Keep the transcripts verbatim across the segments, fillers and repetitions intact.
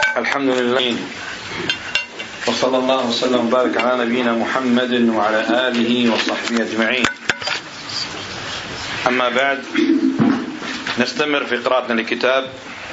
الحمد لله، وصلى الله وسلم وبارك على نبينا محمد وعلى آله وصحبه أجمعين. أما بعد، نستمر في قراءتنا لكتاب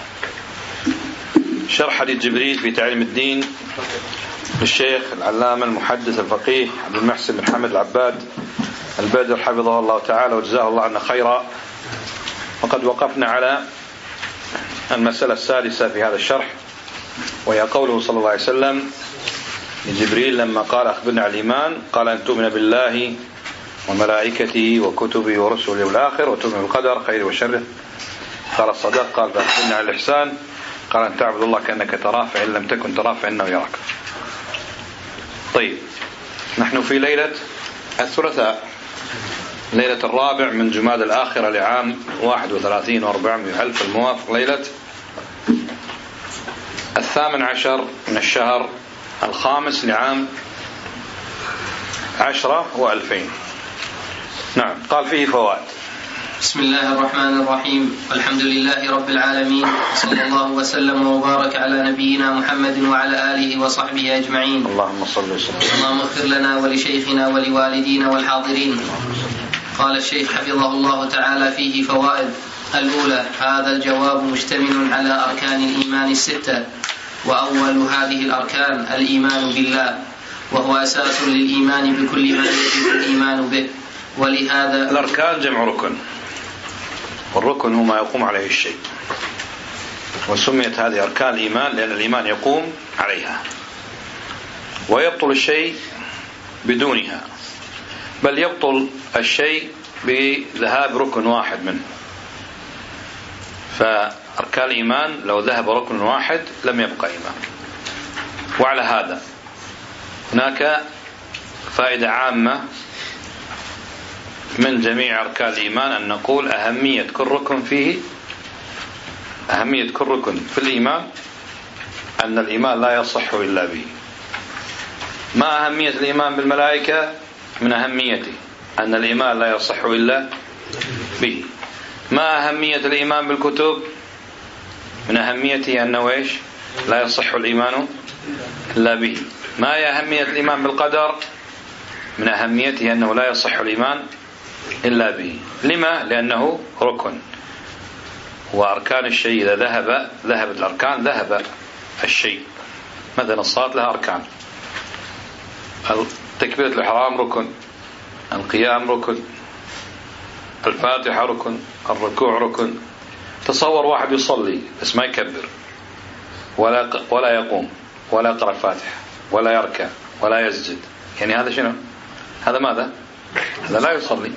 شرح حديث جبريل في تعليم الدين للشيخ العلامة المحدث الفقيه عبد المحسن بن حمد العباد البدر حفظه الله تعالى وجزاه الله عنا خيرا. وقد وقفنا على المسألة السادسة في هذا الشرح، وهي قوله صلى الله عليه وسلم لجبريل لما قال أخبرنا عن الإيمان، قال أن تؤمن بالله وملائكته وكتبه ورسله والآخر وتؤمن بالقدر خير وشره. قال الصدق. قال فأخبرنا عن الإحسان، قال أن تعبد الله كأنك تراه فإن لم تكن تراه فإنه يراك. طيب، نحن في ليلة الثلاثاء، ليلة الرابع من جماد الآخرة لعام واحد وثلاثين وأربعمائة ألف، الموافق ليلة الثامن عشر من الشهر الخامس لعام عشرة وألفين. نعم. قال فيه فوائد. بسم الله الرحمن الرحيم، الحمد لله رب العالمين، صلى الله وسلم وبارك على نبينا محمد وعلى آله وصحبه أجمعين. اللهم صل وسلم. اللهم اغفر لنا ولشيخنا ولوالدينا والحاضرين. قال الشيخ حفظه الله تعالى فيه فوائد. الأولى، هذا الجواب مشتمل على أركان الإيمان الستة، وأول هذه الأركان الإيمان بالله، وهو أساس للإيمان بكل ما يجب الإيمان به. ولهذا الأركان جمع ركن، والركن هو ما يقوم عليه الشيء، وسميت هذه أركان الإيمان لأن الإيمان يقوم عليها، ويبطل الشيء بدونها، بل يبطل الشيء بذهاب ركن واحد منه. فأركان الإيمان لو ذهب ركن واحد لم يبقى إيمان. وعلى هذا هناك فائدة عامة من جميع أركان الإيمان، أن نقول أهمية كل ركن فيه، أهمية كل ركن في الإيمان أن الإيمان لا يصح إلا به. ما أهمية الإيمان بالملائكة؟ من أهميته أن الإيمان لا يصح إلا به. ما أهمية الإيمان بالكتب؟ من أهميته أنه إيش؟ لا يصح الإيمان إلا به. ما هي أهمية الإيمان بالقدر؟ من أهميته أنه لا يصح الإيمان إلا به. لما؟ لأنه ركن، وأركان الشيء إذا ذهب ذهبت الأركان ذهب الشيء. مثلا الصلاة لها أركان، تكبيرة الإحرام ركن، القيام ركن، الفاتحة ركن، الركوع ركن. تصور واحد يصلي بس ما يكبر ولا ولا يقوم ولا يقرأ الفاتحة ولا يركع ولا يسجد، يعني هذا شنو؟ هذا ماذا؟ هذا لا يصلي.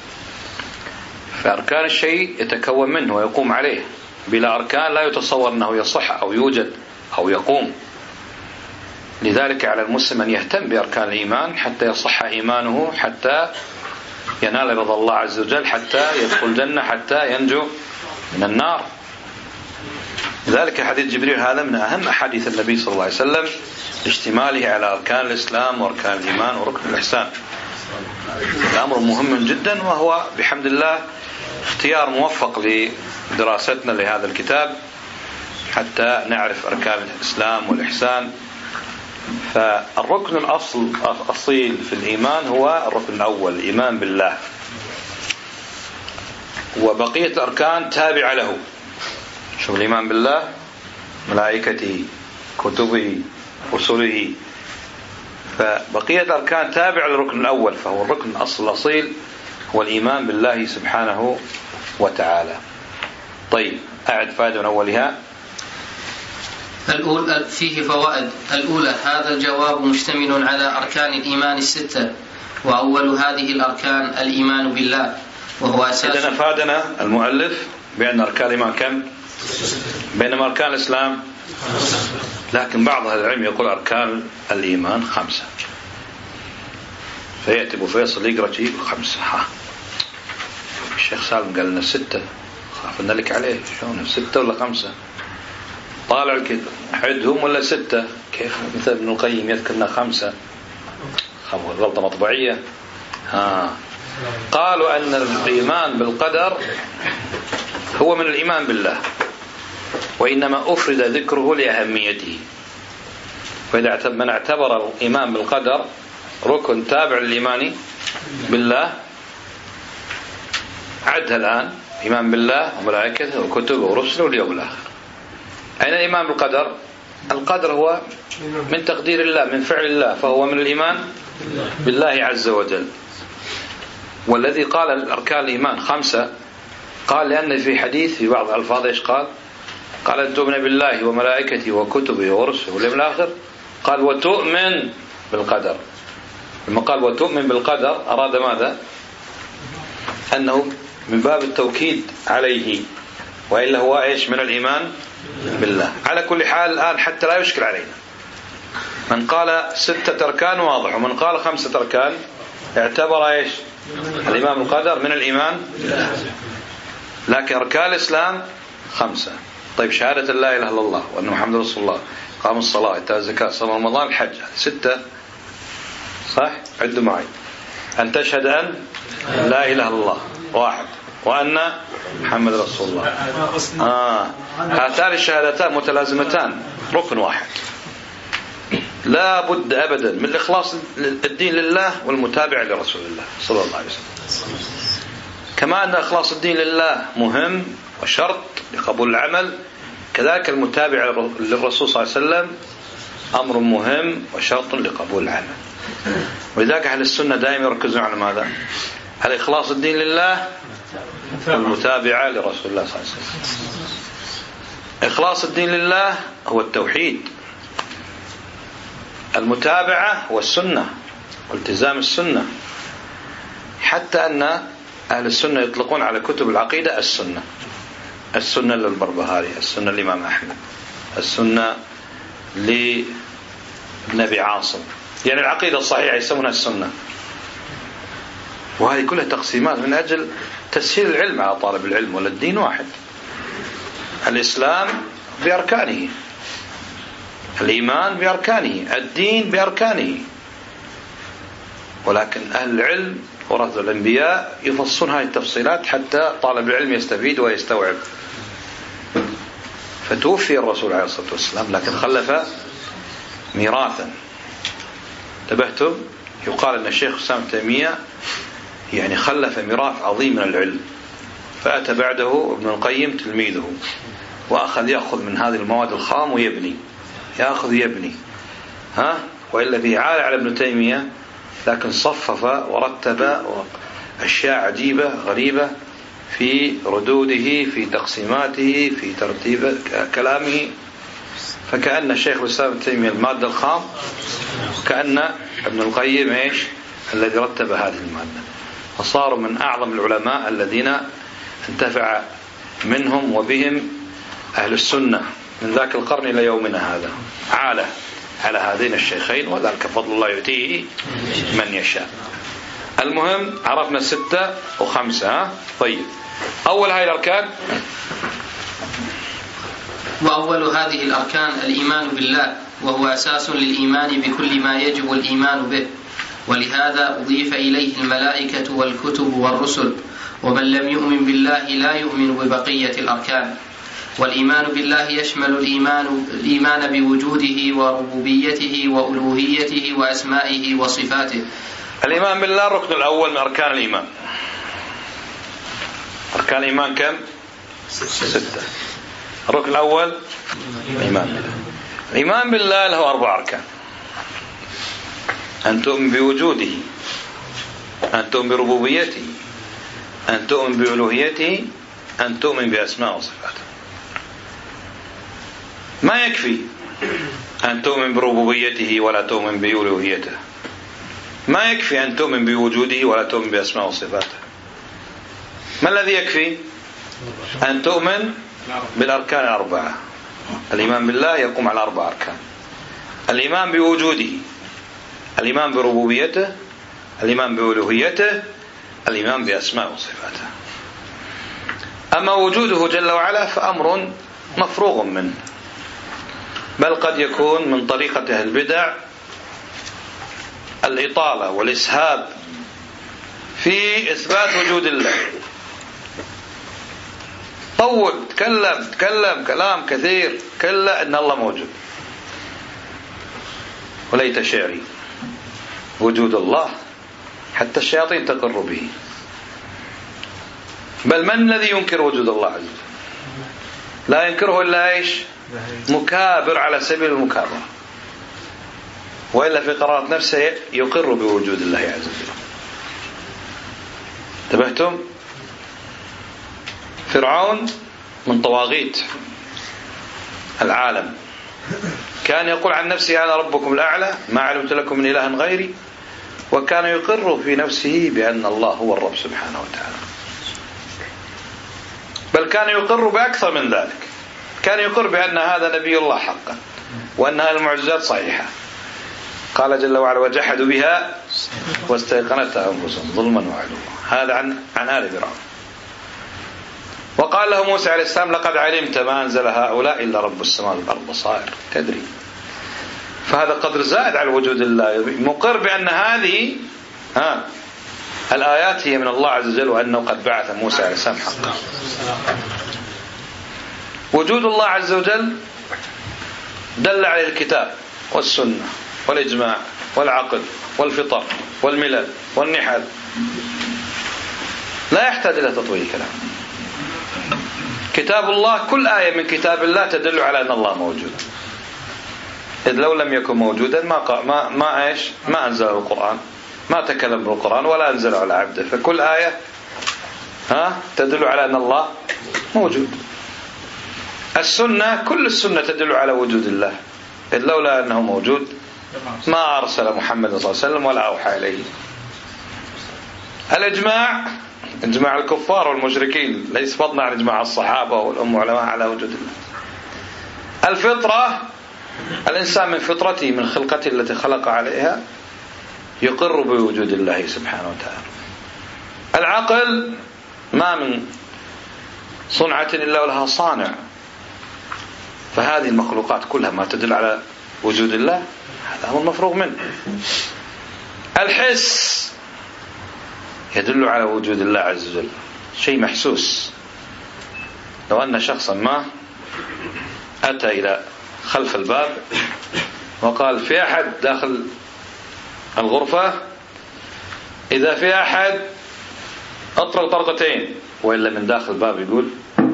فأركان الشيء يتكون منه ويقوم عليه، بلا أركان لا يتصور أنه يصح أو يوجد أو يقوم. لذلك على المسلم أن يهتم بأركان الإيمان حتى يصح إيمانه، حتى ينال رضا الله عز وجل، حتى يدخل الجنة، حتى ينجو من النار. لذلك حديث جبريل هذا من أهم أحاديث النبي صلى الله عليه وسلم، اشتماله على أركان الإسلام وأركان الإيمان وركن الإحسان. الأمر مهم جدا، وهو بحمد الله اختيار موفق لدراستنا لهذا الكتاب حتى نعرف أركان الإسلام والإحسان. فالركن الأصل الأصيل في الإيمان هو الركن الأول، الإيمان بالله، وبقية الأركان تابعة له. شو الإيمان بالله؟ ملائكته، كتبه، رسله. فبقية الأركان تابعة للركن الأول، فهو الركن الأصل الأصيل هو الإيمان بالله سبحانه وتعالى. طيب، أعد فائدة من أولها. الأولى فيه فوائد. الأولى، هذا الجواب مشتمل على أركان الإيمان الستة، وأول هذه الأركان الإيمان بالله، وهو أساس. إذن أفادنا المؤلف بأن أركان الإيمان كم؟ بينما أركان الإسلام، لكن بعض أهل العلم يقول أركان الإيمان خمسة. فيأتي أبو فيصل يقرأ شيء خمسة. ها، الشيخ سالم قال لنا ستة، خافنا لك عليه. شلون ستة ولا خمسة؟ طالع كده حدهم ولا ستة؟ كيف مثل ابن القيم يذكرنا خمسة؟ غلطة مطبعية. ها، قالوا أن الإيمان بالقدر هو من الإيمان بالله، وإنما أفرد ذكره لأهميته. فإذا من اعتبر الإيمان بالقدر ركن تابع للإيمان بالله، عدها الآن: إيمان بالله وملائكته وكتبه ورسله واليوم الآخر. أين الإيمان بالقدر؟ القدر هو من تقدير الله، من فعل الله، فهو من الإيمان بالله عز وجل. والذي قال الأركان الإيمان خمسة قال لأن في حديث في بعض الألفاظ إيش قال؟ قال أن تؤمن بالله وملائكته وكتبه ورسله واليوم الآخر، قال وتؤمن بالقدر. لما قال وتؤمن بالقدر أراد ماذا؟ أنه من باب التوكيد عليه، وإلا هو إيش؟ من الإيمان بالله. على كل حال الآن حتى لا يشكل علينا، من قال ستة أركان واضح، ومن قال خمسة أركان اعتبر إيش؟ الإيمان بالقدر من الإيمان، لكن أركان الإسلام خمسة. طيب شهادة لا إله إلا الله وأن محمد رسول الله، قام الصلاة، إيتاء الزكاة، صوم رمضان، الحج، ستة صح؟ عدوا معي: أن تشهد أن لا إله إلا الله واحد، وأن محمد رسول الله. آه. هاتان الشهادتان متلازمتان، ركن واحد. لا بد أبدا من إخلاص الدين لله والمتابعة لرسول الله صلى الله عليه وسلم. كما أن إخلاص الدين لله مهم وشرط لقبول العمل، كذلك المتابعة للرسول صلى الله عليه وسلم أمر مهم وشرط لقبول العمل. ولذلك أهل السنة دائما يركزون على ماذا؟ على إخلاص الدين لله والمتابعة لرسول الله صلى الله عليه وسلم. إخلاص الدين لله هو التوحيد، المتابعة والسنة والتزام السنة، حتى أن أهل السنة يطلقون على كتب العقيدة السنة. السنة للبربهاري، السنة للإمام أحمد، السنة للنبي عاصم، يعني العقيدة الصحيحة يسمونها السنة. وهذه كلها تقسيمات من أجل تسهيل العلم على طالب العلم، ولا الدين واحد. الإسلام بأركانه، الإيمان بأركانه، الدين بأركانه، ولكن أهل العلم ورثة الأنبياء يفصلون هذه التفصيلات حتى طالب العلم يستفيد ويستوعب. فتوفي الرسول عليه الصلاة والسلام لكن خلف ميراثا. انتبهتم؟ يقال أن الشيخ الإسلام ابن تيمية يعني خلف ميراث عظيم من العلم، فأتى بعده ابن القيم تلميذه وأخذ يأخذ من هذه المواد الخام ويبني، يأخذ يبني ها وإلا في عالة على ابن تيمية، لكن صفف ورتب أشياء عجيبة غريبة في ردوده، في تقسيماته، في ترتيب كلامه. فكأن الشيخ الإسلام ابن تيمية المادة الخام، وكأن ابن القيم إيش الذي رتب هذه المادة. فصاروا من أعظم العلماء الذين انتفع منهم وبهم أهل السنة من ذاك القرن إلى يومنا هذا، عالة على هذين الشيخين، وذلك فضل الله يؤتيه من يشاء. المهم عرفنا ستة وخمسة. ها؟ طيب، أول هذه الأركان. وأول هذه الأركان الإيمان بالله، وهو أساس للإيمان بكل ما يجب الإيمان به، ولهذا أضيف إليه الملائكة والكتب والرسل، ومن لم يؤمن بالله لا يؤمن ببقية الأركان. والإيمان بالله يشمل الإيمان, الإيمان بوجوده وربوبيته وألوهيته وأسمائه وصفاته. الإيمان بالله الركن الأول من أركان الإيمان. أركان الإيمان كم؟ ستة. الركن الأول الإيمان بالله. الإيمان بالله له أربع أركان: أن تؤمن بوجوده، أن تؤمن بربوبيته، أن تؤمن بألوهيته، أن تؤمن بأسماء وصفاته. ما يكفي أن تؤمن بربوبيته ولا تؤمن بألوهيته، ما يكفي أن تؤمن بوجوده ولا تؤمن بأسماء وصفاته. ما الذي يكفي؟ أن تؤمن بالأركان الأربعة. الإيمان بالله يقوم على أربع أركان: الإيمان بوجوده، الإيمان بربوبيته، الإيمان بألوهيته، الإيمان بأسماء وصفاته. أما وجوده جل وعلا فأمر مفروغ منه، بل قد يكون من طريقة أهل البدع الإطالة والإسهاب في إثبات وجود الله. طول تكلم تكلم كلام كثير، كلا إن الله موجود. وليت شعري وجود الله حتى الشياطين تقر به. بل من الذي ينكر وجود الله عز وجل؟ لا ينكره إلا إيش؟ مكابر على سبيل المكابرة، وإلا في قرارة نفسه يقر بوجود الله عز وجل. انتبهتم؟ فرعون من طواغيت العالم، كان يقول عن نفسه أنا ربكم الأعلى ما علمت لكم من إله غيري، وكان يقر في نفسه بأن الله هو الرب سبحانه وتعالى. بل كان يقر بأكثر من ذلك، كان يقر بأن هذا نبي الله حقا، وأن هذه المعجزات صحيحة. قال جل وعلا وجحدوا بها واستيقنتها أنفسهم ظلما وعلوا. هذا عن عن آل فرعون. وقال له موسى عليه السلام لقد علمت ما أنزل هؤلاء إلا رب السماوات والأرض بصائر، تدري. فهذا قدر زائد على وجود الله، مقر بأن هذه ها الآيات هي من الله عز وجل، وأنه قد بعث موسى عليه السلام حقا. وجود الله عز وجل دل عليه الكتاب والسنة والإجماع والعقل والفطر والملل والنحل، لا يحتاج إلى تطويل كلام. كتاب الله كل آية من كتاب الله تدل على أن الله موجود، إذ لو لم يكن موجودا ما ما ما إيش ما أنزل القرآن، ما تكلم بالقرآن ولا أنزل على عبده. فكل آية ها تدل على أن الله موجود. السنة كل السنة تدل على وجود الله، إذ لولا أنه موجود ما أرسل محمد صلى الله عليه وسلم ولا أوحى إليه. الإجماع إجماع الكفار والمشركين ليس فضلا عن إجماع الصحابة والأم علماء على وجود الله. الفطرة الإنسان من فطرته من خلقته التي خلق عليها يقر بوجود الله سبحانه وتعالى. العقل ما من صنعة إلا ولها صانع، فهذه المخلوقات كلها ما تدل على وجود الله هذا هو المفروغ منه. الحس يدل على وجود الله عز وجل، شيء محسوس. لو أن شخصا ما أتى إلى خلف الباب وقال في أحد داخل الغرفة، إذا في أحد أطرق طرقتين، وإلا من داخل الباب يقول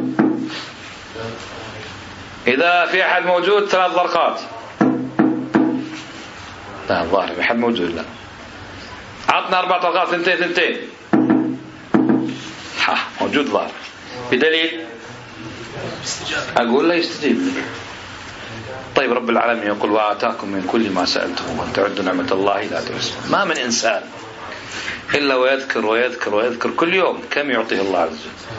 إذا في أحد موجود ثلاث طرقات. لا الظاهر في أحد موجود، لا عطنا أربع طرقات ثنتين ثنتين ها موجود ظاهر. بدليل أقول لا يستجيب لي. طيب رب العالمين يقول وآتاكم من كل ما سألتم وأن تعدوا نعمة الله لا تحصوها. ما من إنسان إلا ويذكر ويذكر ويذكر كل يوم كم يعطيه الله عز وجل.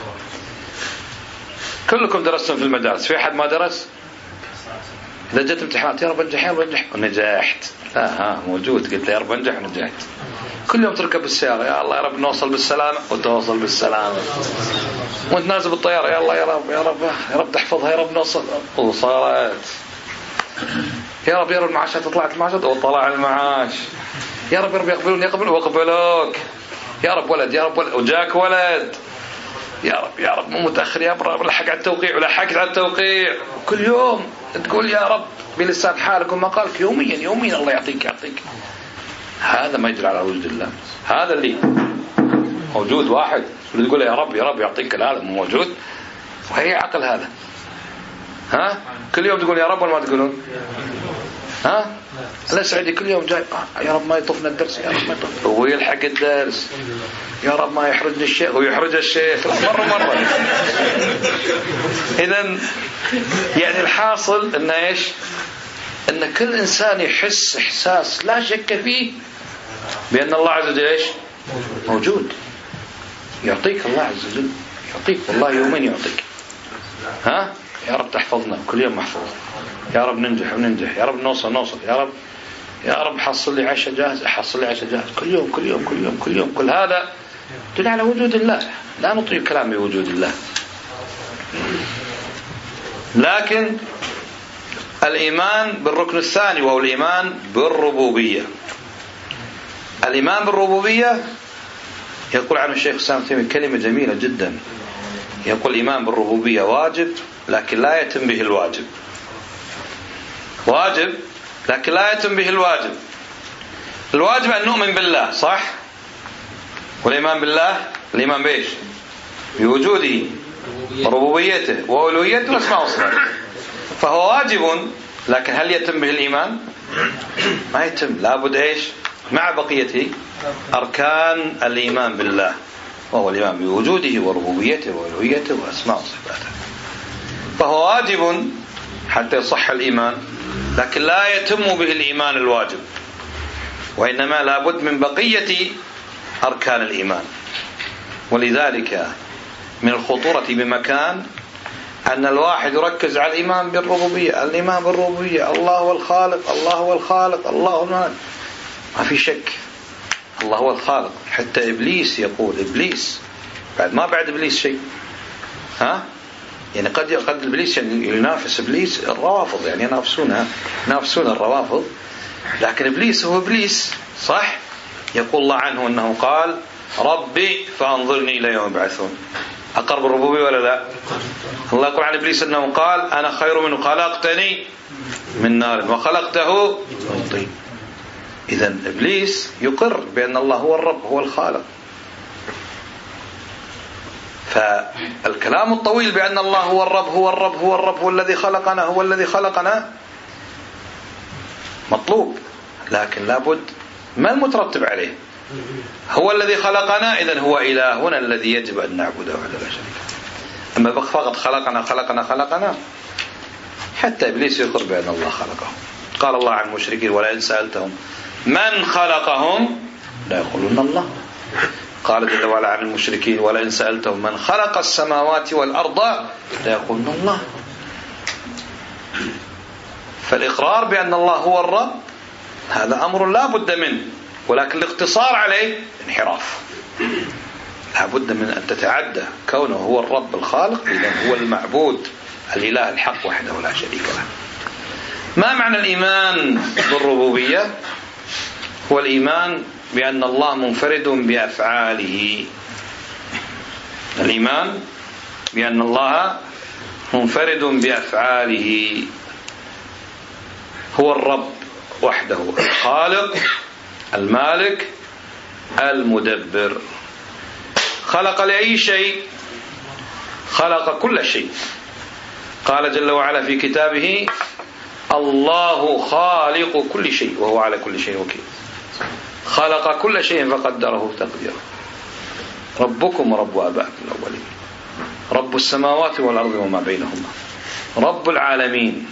كلكم درستم في المدارس، في أحد ما درس؟ إذا جت امتحانات يا رب انجح يا رب انجح ونجحت، لا ها موجود، قلت يا رب انجح ونجحت. كل يوم تركب بالسيارة يا الله يا رب نوصل بالسلامة وتوصل بالسلامة، وانت نازل بالطيارة يا الله يا رب يا رب يا رب تحفظها يا رب نوصل وصارت. يا رب يا رب المعاشات طلعت المعاشات وطلع المعاش. يا رب يا رب يقبلون يقبلون وقبلوك. يا رب ولد يا رب ولد وجاك ولد. يا رب يا رب مو متأخر يا رب لحق على التوقيع ولحقت على التوقيع. كل يوم تقول يا رب بلسان حالك وما قالك يوميا يوميا الله يعطيك يعطيك. هذا ما يدل على وجود الله. هذا اللي موجود واحد اللي تقول يا رب يا رب يعطيك، هذا مو موجود. وهي عقل هذا. ها كل يوم تقول يا رب ولا ما تقولون؟ ها لا سعيدي كل يوم جاي يا رب ما يطفنا الدرس، يا رب ما يطف هو يلحق الدرس، يا رب ما يحرجني الشيخ ويحرج الشيخ مرة مرة. إذن يعني الحاصل إن إيش؟ إن كل إنسان يحس إحساس لا شك فيه بأن الله عز وجل إيش موجود. يعطيك الله عز وجل يعطيك، والله يومين يعطيك. ها يا رب تحفظنا كل يوم محفوظ، يا رب ننجح وننجح، يا رب نوصل نوصل، يا رب يا رب حصل لي عشاء جاهز حصل لي عشاء جاهز. كل يوم كل يوم كل يوم كل يوم كل هذا يدل على وجود الله. لا نطيل الكلام بوجود الله. لكن الإيمان بالركن الثاني وهو الإيمان بالربوبية. الإيمان بالربوبية يقول عنه الشيخ الإسلام ابن تيمية كلمة جميلة جدا، يقول الإيمان بالربوبية واجب لكن لا يتم به الواجب، واجب لكن لا يتم به الواجب. الواجب أن نؤمن بالله، صح؟ والإيمان بالله الإيمان بإيش؟ بوجوده وربوبيته وألوهيته وأسماء وصفاته، فهو واجب، لكن هل يتم به الإيمان؟ ما يتم، لابد إيش؟ مع بقية أركان الإيمان بالله، وهو الإيمان بوجوده وربوبيته وألوهيته وأسماء وصفاته. فهو واجب حتى يصح الإيمان، لكن لا يتم به الإيمان الواجب، وإنما لابد من بقية أركان الإيمان. ولذلك من الخطورة بمكان أن الواحد يركز على الإيمان بالربوبية، الإيمان بالربوبية، الله هو الخالق، الله هو الخالق، الله هو المالك. ما في شك الله هو الخالق. حتى إبليس يقول، إبليس بعد ما بعد إبليس شيء، ها يعني قد قد إبليس يعني ينافس إبليس الروافض، يعني ينافسونها ينافسون الروافض، لكن إبليس هو إبليس، صح؟ يقول الله عنه أنه قال ربي فأنظرني إلى يوم يبعثون. أقر بالربوبية ولا لا؟ الله يقول عن إبليس أنه قال أنا خير منه، خلقتني من نار وخلقته من طين. إذن إبليس يقر بأن الله هو الرب، هو الخالق. فالكلام الطويل بأن الله هو الرب هو الرب هو الرب هو الذي خلقنا هو الذي خلقنا مطلوب، لكن لابد ما المترتب عليه؟ هو الذي خلقنا، إذن هو إلهنا الذي يجب أن نعبده وحده لا شريك له. أما فقط خلقنا خلقنا خلقنا حتى إبليس يقر بأن الله خلقهم. قال الله عن المشركين ولئن سألتهم من خلقهم لا يقولون الله. قال جل وعلا عن المشركين ولئن سألتهم من خلق السماوات والأرض لا يقولون الله. فالإقرار بأن الله هو الرب هذا أمر لا بد منه، ولكن الاقتصار عليه انحراف. لا بد من أن تتعدى كونه هو الرب الخالق، إذن هو المعبود الإله الحق وحده لا شريك له. ما معنى الإيمان بالربوبية؟ هو الإيمان بأن الله منفرد بأفعاله. الإيمان بأن الله منفرد بأفعاله، هو الرب وحده، الخالق المالك المدبر. خلق لأي شيء؟ خلق كل شيء. قال جل وعلا في كتابه الله خالق كل شيء وهو على كل شيء وكيل. خلق كل شيء فقدره تقديرا. ربكم ورب آبائكم الأولين، رب السماوات والأرض وما بينهما، رب العالمين.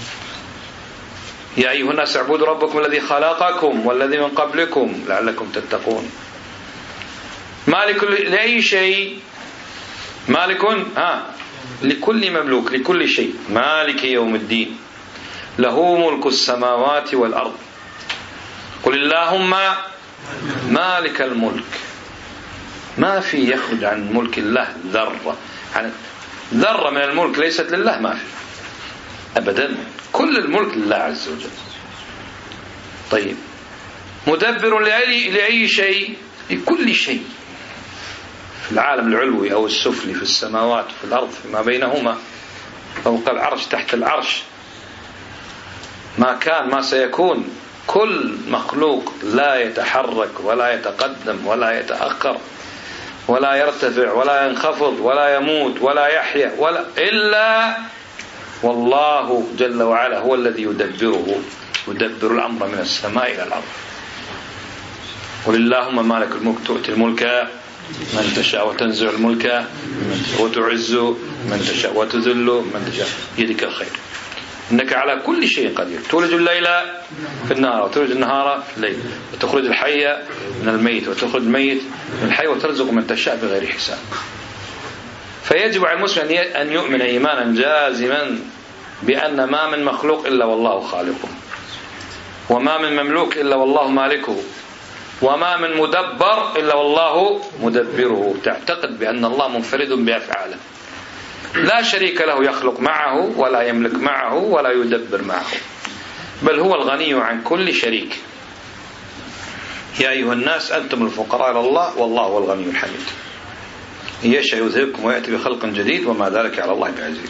يا أيها الناس اعبدوا ربكم الذي خلقكم والذي من قبلكم لعلكم تتقون. مالك لأي شيء؟ مالك ها لكل مملوك، لكل شيء. مالك يوم الدين، له ملك السماوات والأرض. قل اللهم مالك الملك. ما في يخرج عن ملك الله ذرة، يعني ذرة من الملك ليست لله، ما في أبدا، كل الملك لله عز وجل. طيب مدبر لأي, لأي شيء؟ لكل شيء في العالم العلوي أو السفلي، في السماوات وفي الأرض فيما بينهما، فوق العرش تحت العرش، ما كان ما سيكون. كل مخلوق لا يتحرك ولا يتقدم ولا يتأخر ولا يرتفع ولا ينخفض ولا يموت ولا يحيا ولا إلا والله جل وعلا هو الذي يدبره، يدبر الأمر من السماء إلى الأرض. قل اللهم مالك الملك تؤتي الملك من تشاء وتنزع الملك وتعز من تشاء وتذل من تشاء بيدك الخير إنك على كل شيء قدير. تولج الليل في النهار وتولج النهار في الليل، وتخرج الحي من الميت وتخرج الميت من الحي، وترزق من تشاء بغير حساب. فيجب على المسلم أن يؤمن إيمانا جازما بأن ما من مخلوق إلا والله خالقه، وما من مملوك إلا والله مالكه، وما من مدبر إلا والله مدبره. تعتقد بأن الله منفرد بأفعاله، لا شريك له يخلق معه ولا يملك معه ولا يدبر معه، بل هو الغني عن كل شريك. يا أيها الناس أنتم الفقراء إلى الله والله هو الغني الحميد. يشاء يذهبكم ويأتي بخلق جديد وما ذلك على الله بعزيز.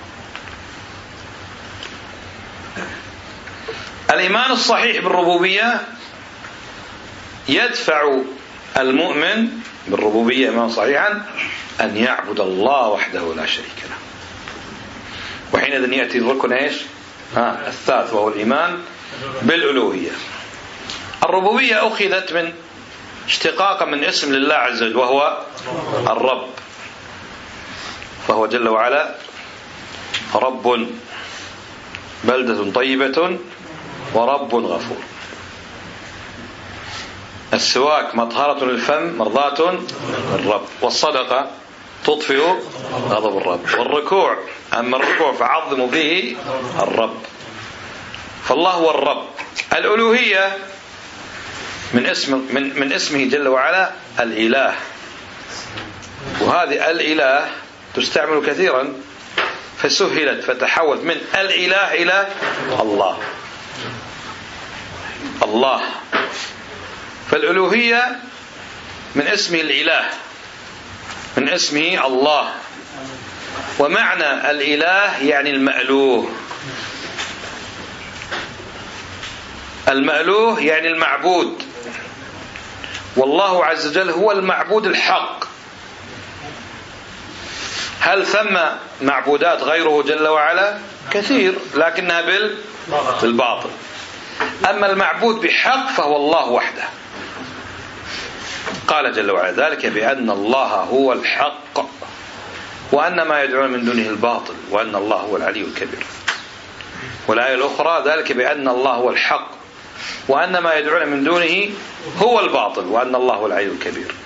الإيمان الصحيح بالربوبية يدفع المؤمن بالربوبية إيمان صحيحا أن يعبد الله وحده لا شريك له. وحينئذ يأتي الركن إيش؟ ها الثالث وهو الإيمان بالألوهية. الربوبية أخذت من اشتقاقا من اسم لله عز وجل وهو الرب، فهو جل وعلا رب بلدة طيبة ورب غفور. السواك مطهرة للفم مرضاة للرب، والصدقة تطفئ غضب الرب، والركوع أما الركوع فعظموا به الرب، فالله هو الرب. الألوهية من اسم من من اسمه جل وعلا الإله، وهذه الإله تستعمل كثيرا فسهلت فتحولت من الإله إلى الله. الله فالألوهية من اسمه الإله، من اسمه الله، ومعنى الإله يعني المألوه. المألوه يعني المعبود، والله عز وجل هو المعبود الحق. هل ثم معبودات غيره جل وعلا؟ كثير، لكنها بالباطل. أما المعبود بحق فهو الله وحده. قال جل وعلا ذلك بأن الله هو الحق وأن ما يدعون من دونه الباطل وأن الله هو العلي الكبير. والآية الأخرى ذلك بأن الله هو الحق وأن ما يدعون من دونه هو الباطل وأن الله هو العلي الكبير.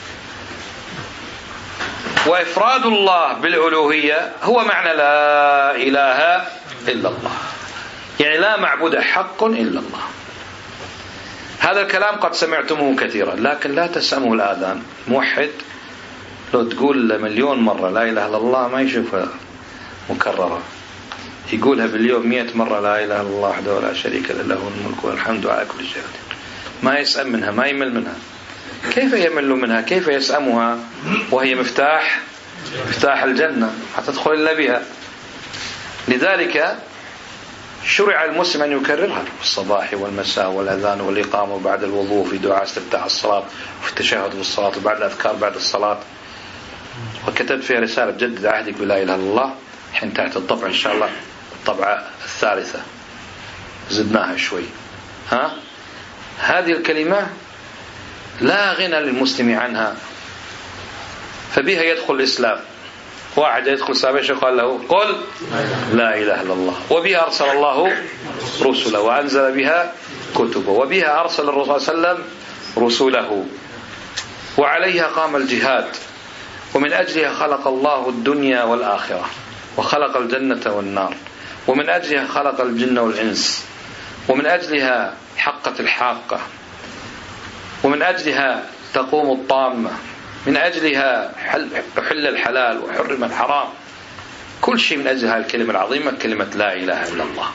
وإفراد الله بالألوهية هو معنى لا إله إلا الله، يعني لا معبود حق إلا الله. هذا الكلام قد سمعتموه كثيرا لكن لا تسأمه الآذان. موحد لو تقول مليون مرة لا إله إلا الله ما يشوفها مكررة، يقولها باليوم مئة مرة لا إله إلا الله وحده ولا شريك له له الملك والحمد على كل شيء، ما يسأم منها، ما يمل منها. كيف يمل منها؟ كيف يسأمها وهي مفتاح مفتاح الجنة حتدخل إلا بها؟ لذلك شرع المسلم أن يكررها في الصباح والمساء والأذان والإقامة وبعد الوضوء في دعاء استفتاح الصلاة وفي التشهد في الصلاة وبعد الأذكار بعد الصلاة. وكتبت فيها رسالة جدد عهدك بلا إله إلا الله، حين تحت الطبع إن شاء الله الطبعة الثالثة زدناها شوي. ها هذه الكلمة لا غنى للمسلم عنها، فبها يدخل الإسلام. واحد يدخل سابيش قال له قل لا إله إلا الله، وبها أرسل الله رسله وأنزل بها كتبه، وبها أرسل الرسول صلى الله عليه وسلم رسله، وعليها قام الجهاد، ومن أجلها خلق الله الدنيا والآخرة وخلق الجنة والنار، ومن أجلها خلق الجن والإنس، ومن أجلها حقت الحاقة، ومن أجلها تقوم الطامة، من أجلها حل الحلال وحرم الحرام. كل شيء من أجل هذه الكلمة العظيمة كلمة لا إله إلا الله.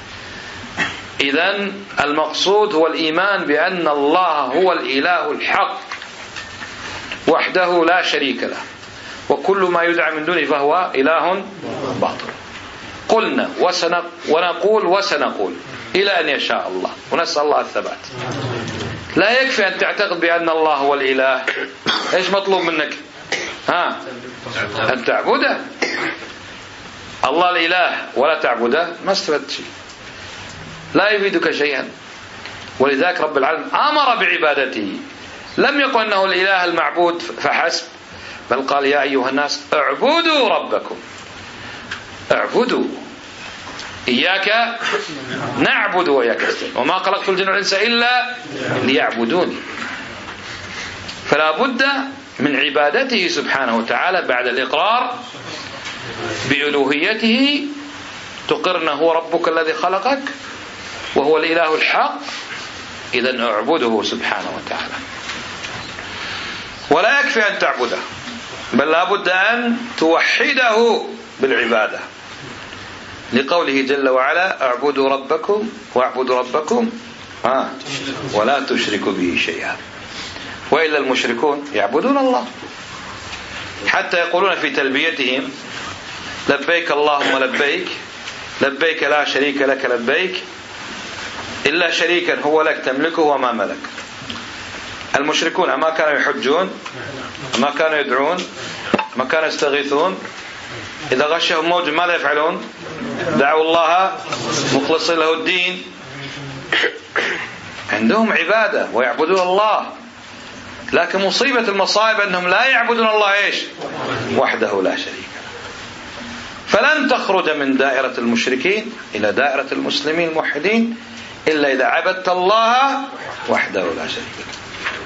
إذن المقصود هو الإيمان بأن الله هو الإله الحق وحده لا شريك له، وكل ما يدعى من دونه فهو إله باطل. قلنا ونقول وسنقول إلى أن يشاء الله، ونسأل الله الثبات. لا يكفي أن تعتقد بأن الله هو الإله. إيش مطلوب منك؟ ها أن تعبده. الله الإله ولا تعبده ما استفدت شيء، لا يفيدك شيئا. ولذلك رب العالمين أمر بعبادته، لم يقل أنه الإله المعبود فحسب، بل قال يا أيها الناس اعبدوا ربكم. اعبدوا، إياك نعبد وإياك نستعين، وما خلقت الجن والإنس إلا ليعبدوني. فلا بد من عبادته سبحانه وتعالى بعد الإقرار بألوهيته، تقرن هو ربك الذي خلقك وهو الإله الحق، إذن اعبده سبحانه وتعالى. ولا يكفي أن تعبده، بل لا بد أن توحده بالعبادة، لقوله جل وعلا اعبدوا ربكم واعبدوا ربكم آه ولا تشركوا به شيئا. وإلا المشركون يعبدون الله حتى يقولون في تلبيتهم لبيك اللهم لبيك لبيك لا شريك لك لبيك إلا شريكا هو لك تملكه وما ملك. المشركون أما كانوا يحجون، أما كانوا يدعون، ما كانوا يستغيثون، إذا غشهم موج ماذا يفعلون؟ دعوا الله مخلصين له الدين. عندهم عبادة ويعبدون الله، لكن مصيبة المصائب أنهم لا يعبدون الله إيش؟ وحده لا شريك له. فلن تخرج من دائرة المشركين إلى دائرة المسلمين الموحدين إلا إذا عبدت الله وحده لا شريك له.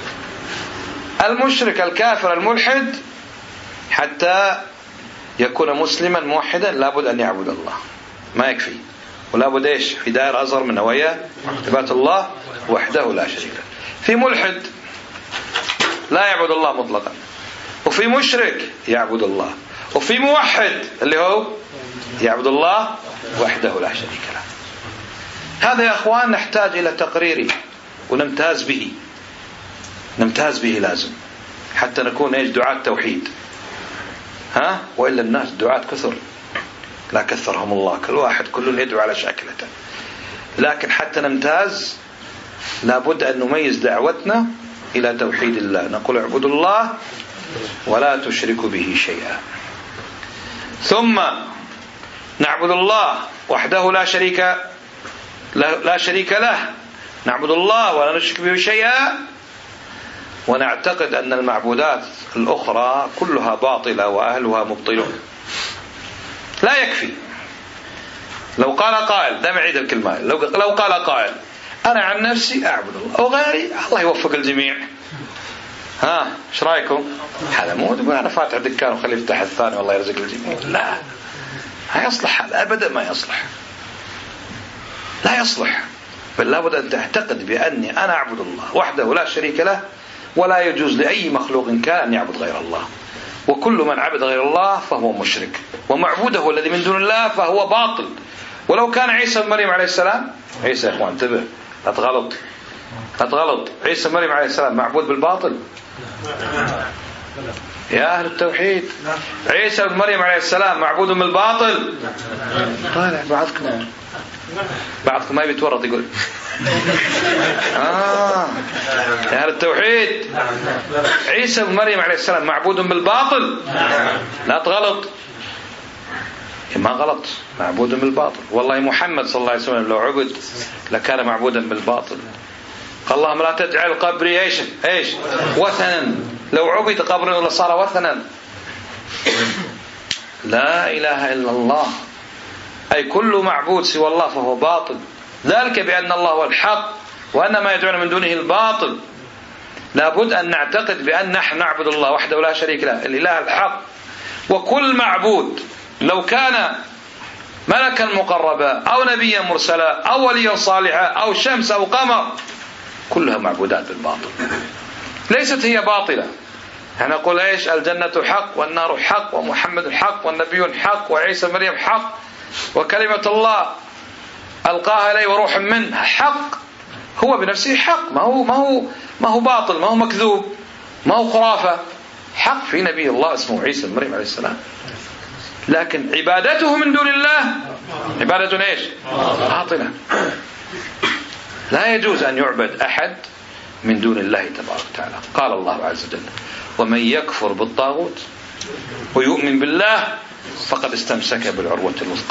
المشرك الكافر الملحد حتى يكون مسلما موحدا لابد أن يعبد الله، ما يكفي، ولابد إيش؟ في دائرة أصغر من هوية عبادة الله وحده لا شريك له. في ملحد لا يعبد الله مطلقا، وفي مشرك يعبد الله، وفي موحد اللي هو يعبد الله وحده لا شريك له. هذا يا أخوان نحتاج إلى تقريره ونمتاز به، نمتاز به لازم حتى نكون إيش؟ دعاة توحيد. ها؟ وإلا الناس دعاة كثر لا كثرهم الله، كل واحد كل يدعو على شكلته، لكن حتى نمتاز لابد أن نميز دعوتنا إلى توحيد الله، نقول اعبدوا الله ولا تشركوا به شيئا. ثم نعبد الله وحده لا شريك لا, لا شريك له، نعبد الله ولا نشرك به شيئا، ونعتقد أن المعبودات الأخرى كلها باطلة وأهلها مبطلون. لا يكفي لو قال قائل، دائما عيد الكلمة، لو, لو قال قائل أنا عن نفسي أعبد الله وغيري الله يوفق الجميع، ها ايش رايكم؟ هذا مو تقول أنا فاتح دكان وخليه يفتح الثاني والله يرزق الجميع، لا لا يصلح، هذا أبدا ما يصلح، لا يصلح. بل لابد أن تعتقد بأني أنا أعبد الله وحده لا شريك له، ولا يجوز لأي مخلوق كان أن يعبد غير الله، وكل من عبد غير الله فهو مشرك، ومعبوده الذي من دون الله فهو باطل. ولو كان عيسى بن مريم عليه السلام، عيسى يا أخوان انتبه لا تغلط لا تغلط، عيسى بن مريم عليه السلام معبود بالباطل يا أهل التوحيد، عيسى بن مريم عليه السلام معبود بالباطل. طالع بعضكم بعضكم ما يتورط يقول آه يا أهل التوحيد، عيسى بن مريم عليه السلام معبود بالباطل، لا تغلط، ما غلط، معبود بالباطل. والله محمد صلى الله عليه وسلم لو عبد لكان معبودا بالباطل. قال اللهم لا تجعل قبري ايش ايش وثنا، لو عبد قبري لصار وثنا. لا إله إلا الله، أي كل معبود سوى الله فهو باطل، ذلك بأن الله هو الحق وأن ما يدعون من دونه الباطل. لابد أن نعتقد بأن نحن نعبد الله وحده لا شريك له الإله الحق، وكل معبود لو كان ملكا مقربا أو نبيا مرسلا أو وليا صالحا أو شمس أو قمر كلها معبودات بالباطل، ليست هي باطلة. يعني نقول إيش؟ الجنة حق والنار حق ومحمد حق والنبي حق وعيسى مريم حق وكلمة الله ألقاها إليه وروح منه حق، هو بنفسه حق، ما هو ما هو ما هو باطل، ما هو مكذوب، ما هو خرافة، حق في نبي الله اسمه عيسى مريم عليه السلام. لكن عبادته من دون الله عبادة ايش؟ باطلة. لا يجوز أن يعبد أحد من دون الله تبارك وتعالى. قال الله عز وجل ومن يكفر بالطاغوت ويؤمن بالله فقد استمسك بالعروة الوثقى.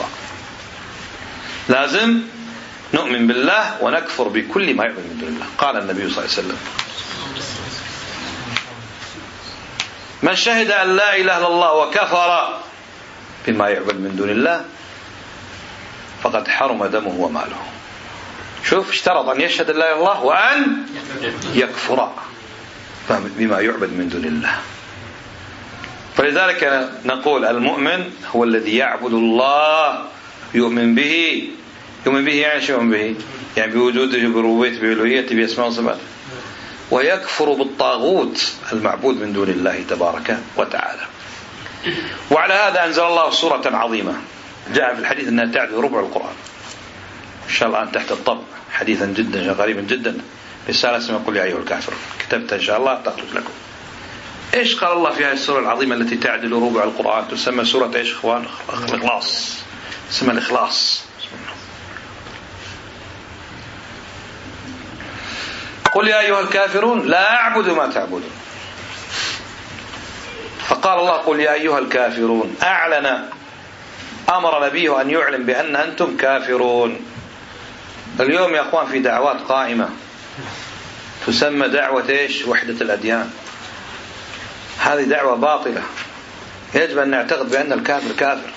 لازم نؤمن بالله ونكفر بكل ما يعبد من دون الله. قال النبي صلى الله عليه وسلم من شهد أن لا إله إلا الله وكفر بما يعبد من دون الله فقد حرم دمه وماله. شوف اشترط أن يشهد أن لا إله إلا الله وأن يكفر بما يعبد من دون الله. فلذلك نقول المؤمن هو الذي يعبد الله يؤمن به. يؤمن به يعني شو يؤمن به؟ يعني بوجوده بربوبيته بألوهيته بأسماء وصفاته. ويكفر بالطاغوت المعبود من دون الله تبارك وتعالى. وعلى هذا أنزل الله سورة عظيمة جاء في الحديث أنها تعدل ربع القرآن إن شاء الله، أن تحت الطبع حديثا جدا قريبا جدا، رسالة اسمها قل يا أيها الكافرون، كتبتها إن شاء الله تخرج لكم. إيش قال الله في هذه السورة العظيمة التي تعدل ربع القرآن؟ تسمى سورة إيش إخوان؟ الإخلاص. اسمها الإخلاص. قل يا أيها الكافرون لا أعبد ما تعبدون. فقال الله قل يا أيها الكافرون، أعلن، أمر نبيه أن يعلن بأن أنتم كافرون. اليوم يا أخوان في دعوات قائمة تسمى دعوة إيش؟ وحدة الأديان. هذه دعوة باطلة، يجب أن نعتقد بأن الكافر كافر.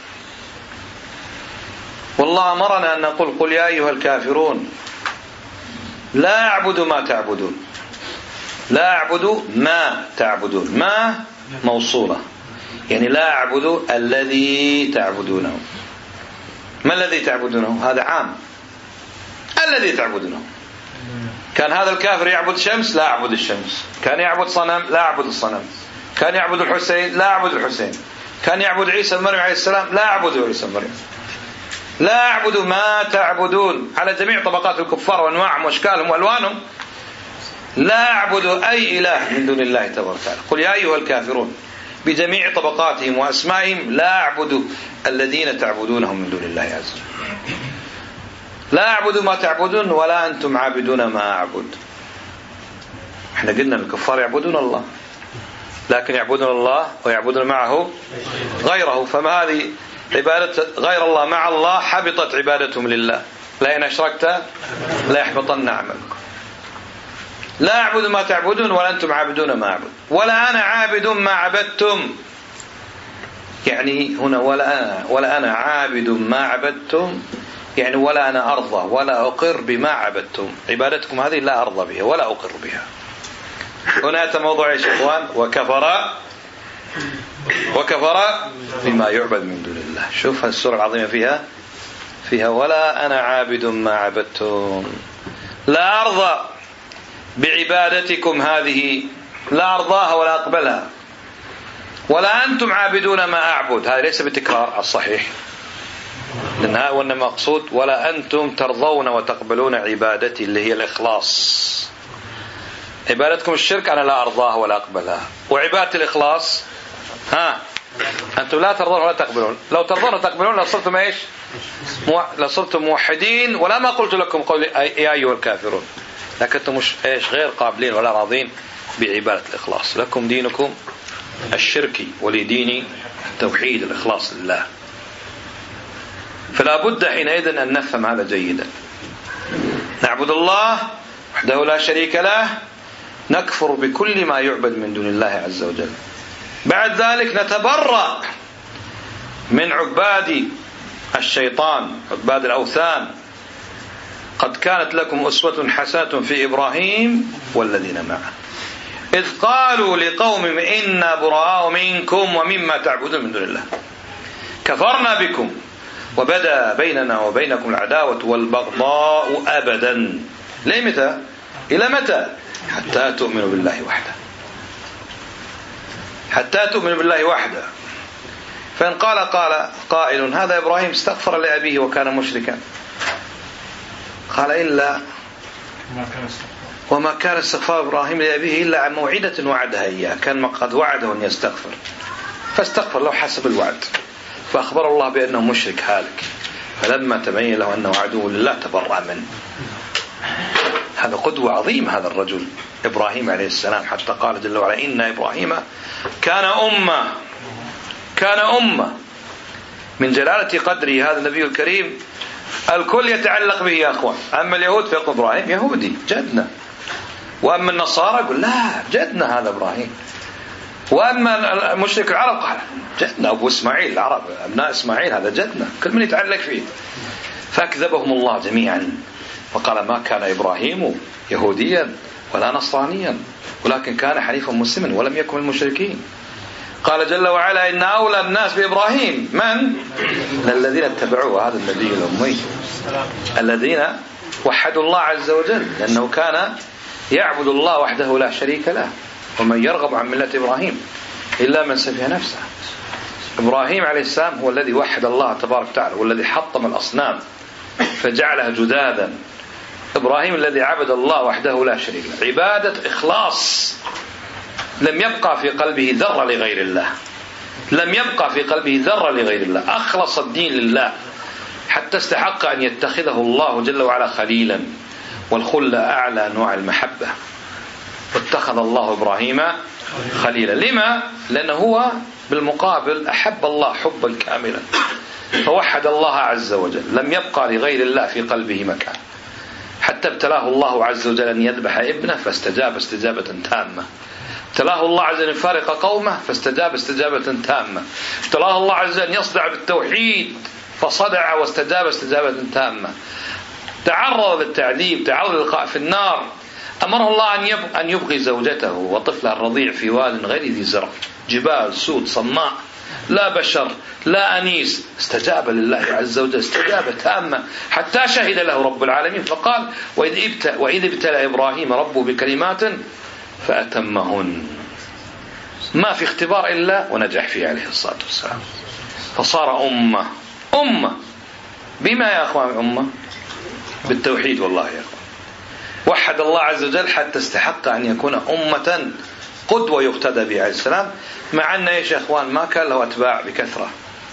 والله أمرنا أن نقول قل يا أيها الكافرون لا أعبد ما تعبدون. لا أعبد ما تعبدون، ما موصولة، يعني لا أعبد الذي تعبدونه. ما الذي تعبدونه؟ هذا عام. الذي تعبدونه، كان هذا الكافر يعبد شمس، لا أعبد الشمس. كان يعبد صنم، لا أعبد الصنم. كان يعبد الحسين، لا أعبد الحسين. كان يعبد عيسى بن مريم عليه السلام، لا أعبد عيسى بن مريم. لا أعبد ما تعبدون، على جميع طبقات الكفار وأنواعهم وأشكالهم وألوانهم. لا أعبد أي إله من دون الله تبارك وتعالى. قل يا أيها الكافرون بجميع طبقاتهم وأسمائهم لا أعبد الذين تعبدونهم من دون الله عز وجل. لا أعبد ما تعبدون ولا أنتم عابدون ما أعبد. احنا قلنا الكفار يعبدون الله، لكن يعبدون الله ويعبدون معه غيره. فما هذه عبادة غير الله مع الله؟ حبطت عبادتهم لله. لئن أشركت لا يحبطن عملك. لا أعبد ما تعبدون ولا أنتم عابدون ما أعبد ولا أنا عابد ما عبدتم. يعني هنا ولا أنا ولا أنا عابد ما عبدتم، يعني ولا أنا أرضى ولا أقر بما عبدتم. عبادتكم هذه لا أرضى بها ولا أقر بها. هنا أتى موضوع يا إخوان وكفر وكفر بما يعبد من دون الله. شوف السورة العظيمة فيها فيها ولا أنا عابد ما عبدتم. لا أرضى بعبادتكم هذه، لا أرضاها ولا أقبلها. ولا أنتم عابدون ما أعبد، هذا ليس بتكرار على الصحيح، لأنها وإنما مقصود ولا أنتم ترضون وتقبلون عبادتي اللي هي الإخلاص. عبادتكم الشرك أنا لا أرضاها ولا أقبلها، وعبادة الإخلاص ها أنتم لا ترضون ولا تقبلون. لو ترضون وتقبلون لصرتم إيش؟ لصرتم موحدين، ولا ما قلت لكم قولي يا أيها الكافرون، لكنتم مش إيش؟ غير قابلين ولا راضين بعبادة الإخلاص. لكم دينكم الشركي ولي ديني التوحيد الإخلاص لله. فلا بد حينئذ أن نفهم هذا جيدا. نعبد الله وحده لا شريك له، نكفر بكل ما يعبد من دون الله عز وجل. بعد ذلك نتبرأ من عباد الشيطان، عباد الأوثان. قد كانت لكم أسوة حسنة في إبراهيم والذين معه إذ قالوا لقومهم إنا براء منكم ومما تعبدون من دون الله كفرنا بكم وبدا بيننا وبينكم العداوة والبغضاء أبدا. ليه متى؟ إلى متى؟ حتى تؤمنوا بالله وحده. حتى تؤمنوا بالله وحده. فإن قال قال قائل هذا إبراهيم استغفر لأبيه وكان مشركا، قال إلا وما كان استغفار إبراهيم لأبيه إلا عن موعدة وعدها إياه، كان قد وعده أن يستغفر فاستغفر له حسب الوعد، فأخبر الله بأنه مشرك هالك، فلما تبين له أنه عدو لله تبرأ منه. هذا قدوة عظيم هذا الرجل إبراهيم عليه السلام، حتى قال جل وعلا إن إبراهيم كان أمة كان أمة. من جلالة قدره هذا النبي الكريم الكل يتعلق به يا أخوان. أما اليهود فيقول إبراهيم يهودي جدنا، وأما النصارى يقول لا جدنا هذا إبراهيم، وأما المشرك العرب قال جدنا أبو إسماعيل، العرب أبناء إسماعيل هذا جدنا، كل من يتعلق فيه. فأكذبهم الله جميعا وقال ما كان إبراهيم يهوديا ولا نصرانيا ولكن كان حنيفا مسلما ولم يكن من المشركين. قال جل وعلا إن أولى الناس بإبراهيم من؟ الذين اتبعوه، هذا النبي الأمي الذين وحدوا الله عز وجل، لأنه كان يعبد الله وحده لا شريك له. ومن يرغب عن ملة إبراهيم إلا من سفه نفسه. إبراهيم عليه السلام هو الذي وحد الله تبارك وتعالى، والذي حطم الأصنام فجعلها جدادا. إبراهيم الذي عبد الله وحده لا شريك له، عبادة إخلاص لم يبقى في قلبه ذرة لغير الله، لم يبقى في قلبه ذرة لغير الله، أخلص الدين لله حتى استحق أن يتخذه الله جل وعلا خليلا، والخلة أعلى أنواع المحبة، واتخذ الله إبراهيم خليلا. لما؟ لأنه هو بالمقابل أحب الله حبا كاملا، فوحد الله عز وجل، لم يبقى لغير الله في قلبه مكان، حتى ابتلاه الله عز وجل أن يذبح ابنه فاستجاب استجابة تامة، ابتلاه الله عز وجل أن يفارق قومه فاستجاب استجابة تامة، ابتلاه الله عز وجل أن يصدع بالتوحيد فصدع واستجاب استجابة تامة، تعرض للتعذيب، تعرض للقاء في النار، أمره الله أن يبقي زوجته وطفله الرضيع في واد غير ذي زرع، جبال سود صماء، لا بشر لا أنيس، استجاب لله عز وجل استجابة تامة، حتى شهد له رب العالمين فقال: وإذ ابتلى إبراهيم ربه بكلمات فأتمهن. ما في اختبار إلا ونجح فيه عليه الصلاة والسلام، فصار أمة أمة بما يا أخوان؟ أمة بالتوحيد. والله يا أخوان وحد الله عز وجل حتى استحق أن يكون أمة قدوة يقتدى به عليه السلام، مع أن يا أخوان ما كان له أتباع بكثرة.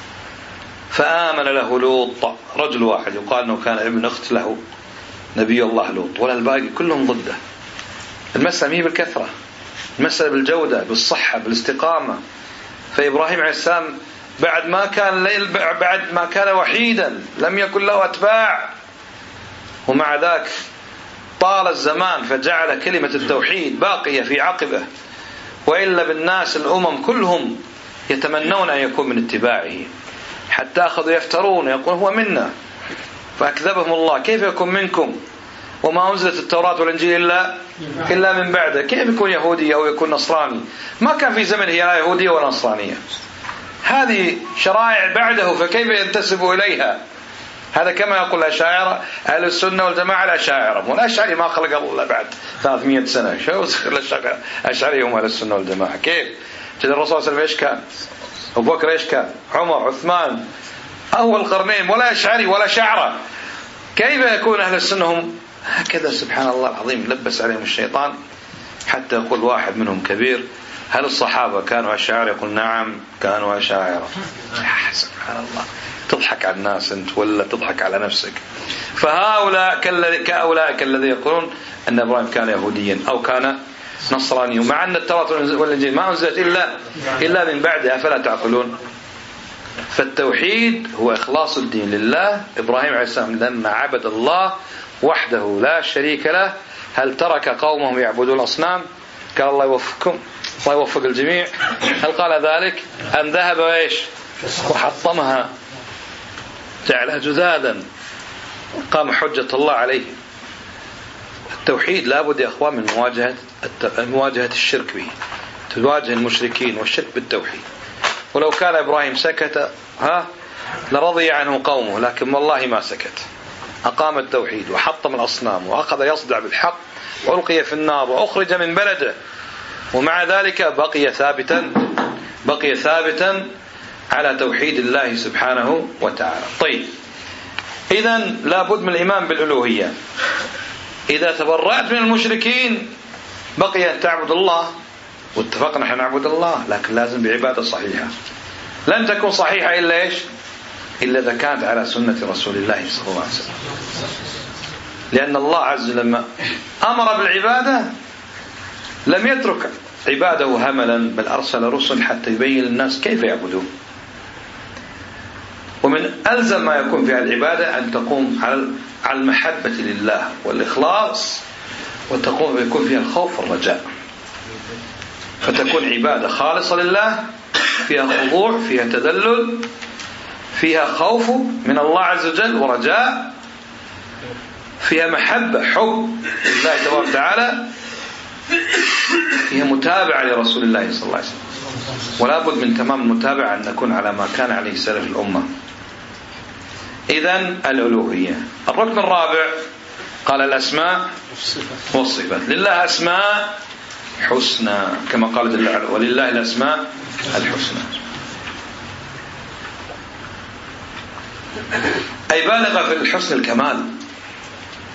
فآمن له لوط، رجل واحد يقال أنه كان ابن أخت له نبي الله لوط، ولا الباقي كلهم ضده. المسألة مي بالكثرة، المسألة بالجودة، بالصحة، بالاستقامة. فإبراهيم عليه السلام بعد ما كان بعد ما كان وحيدا لم يكن له أتباع، ومع ذلك طال الزمان فجعل كلمة التوحيد باقية في عقبه، وإلا بالناس الأمم كلهم يتمنون أن يكون من اتباعه، حتى أخذوا يفترون يقول هو منا، فأكذبهم الله: كيف يكون منكم وما أنزلت التوراة والإنجيل إلا إلا من بعده؟ كيف يكون يهودي أو يكون نصراني؟ ما كان في زمن هي لا يهودية ولا نصرانية، هذه شرائع بعده، فكيف ينتسب إليها؟ هذا كما يقول الأشاعرة أهل السنة والجماعة الأشاعرة، والأشعري ما خلق الله بعد ثلاثمائة سنة، شو الأشعري هم أهل السنة والجماعة؟ كيف؟ جد الرسول صلى الله عليه وسلم إيش كان؟ أبو بكر إيش كان؟ عمر، عثمان، أول قرنين، ولا أشعري ولا شعرة. كيف يكون أهل السنة هم هكذا؟ سبحان الله العظيم، لبس عليهم الشيطان حتى يقول واحد منهم كبير: هل الصحابة كانوا أشاعرة؟ يقول: نعم كانوا أشاعرة. سبحان الله، تضحك على الناس أنت ولا تضحك على نفسك؟ فهؤلاء كأولئك الذين يقولون أن إبراهيم كان يهوديا أو كان نصرانيا، مع أن التوراة والإنجيل ما أنزلت إلا إلا من بعدها، أفلا تعقلون؟ فالتوحيد هو إخلاص الدين لله. إبراهيم عليه السلام لما عبد الله وحده لا شريك له، هل ترك قومهم يعبدون الأصنام؟ قال الله يوفقكم، الله يوفق الجميع. هل قال ذلك؟ أن ذهب وإيش وحطمها، جعلها جذاذا، قام حجة الله عليه. التوحيد لابد يا أخوان من مواجهة مواجهة الشرك به، تواجه المشركين والشرك بالتوحيد. ولو كان إبراهيم سكت ها لرضي عنه قومه، لكن والله ما سكت، أقام التوحيد وحطم الأصنام وأخذ يصدع بالحق، وألقي في النار وأخرج من بلده، ومع ذلك بقي ثابتا بقي ثابتا على توحيد الله سبحانه وتعالى. طيب، إذن لابد من الإيمان بالألوهية. إذا تبرأت من المشركين بقي أن تعبد الله، واتفقنا نحن نعبد الله، لكن لازم بعبادة صحيحة. لن تكون صحيحة إلا إيش؟ إلا إذا كانت على سنة رسول الله صلى الله عليه وسلم. لأن الله عز وجل لما أمر بالعبادة لم يترك عباده هملا، بل أرسل رسل حتى يبين للناس كيف يعبدون. ومن ألزم ما يكون في العبادة أن تقوم على المحبة لله والإخلاص، وتقوم يكون فيها الخوف والرجاء، فتكون عبادة خالصة لله، فيها خضوع، فيها تذلل، فيها خوف من الله عز وجل ورجاء، فيها محبة حب لله تبارك وتعالى، فيها متابعة لرسول الله صلى الله عليه وسلم. ولا بد من تمام المتابعة أن نكون على ما كان عليه سلف الأمة. إذن الألوهية. الركن الرابع قال الأسماء والصفات. لله أسماء حسنى كما قال جل وعلا: ولله الأسماء الحسنى، أي بالغة في الحسن الكمال.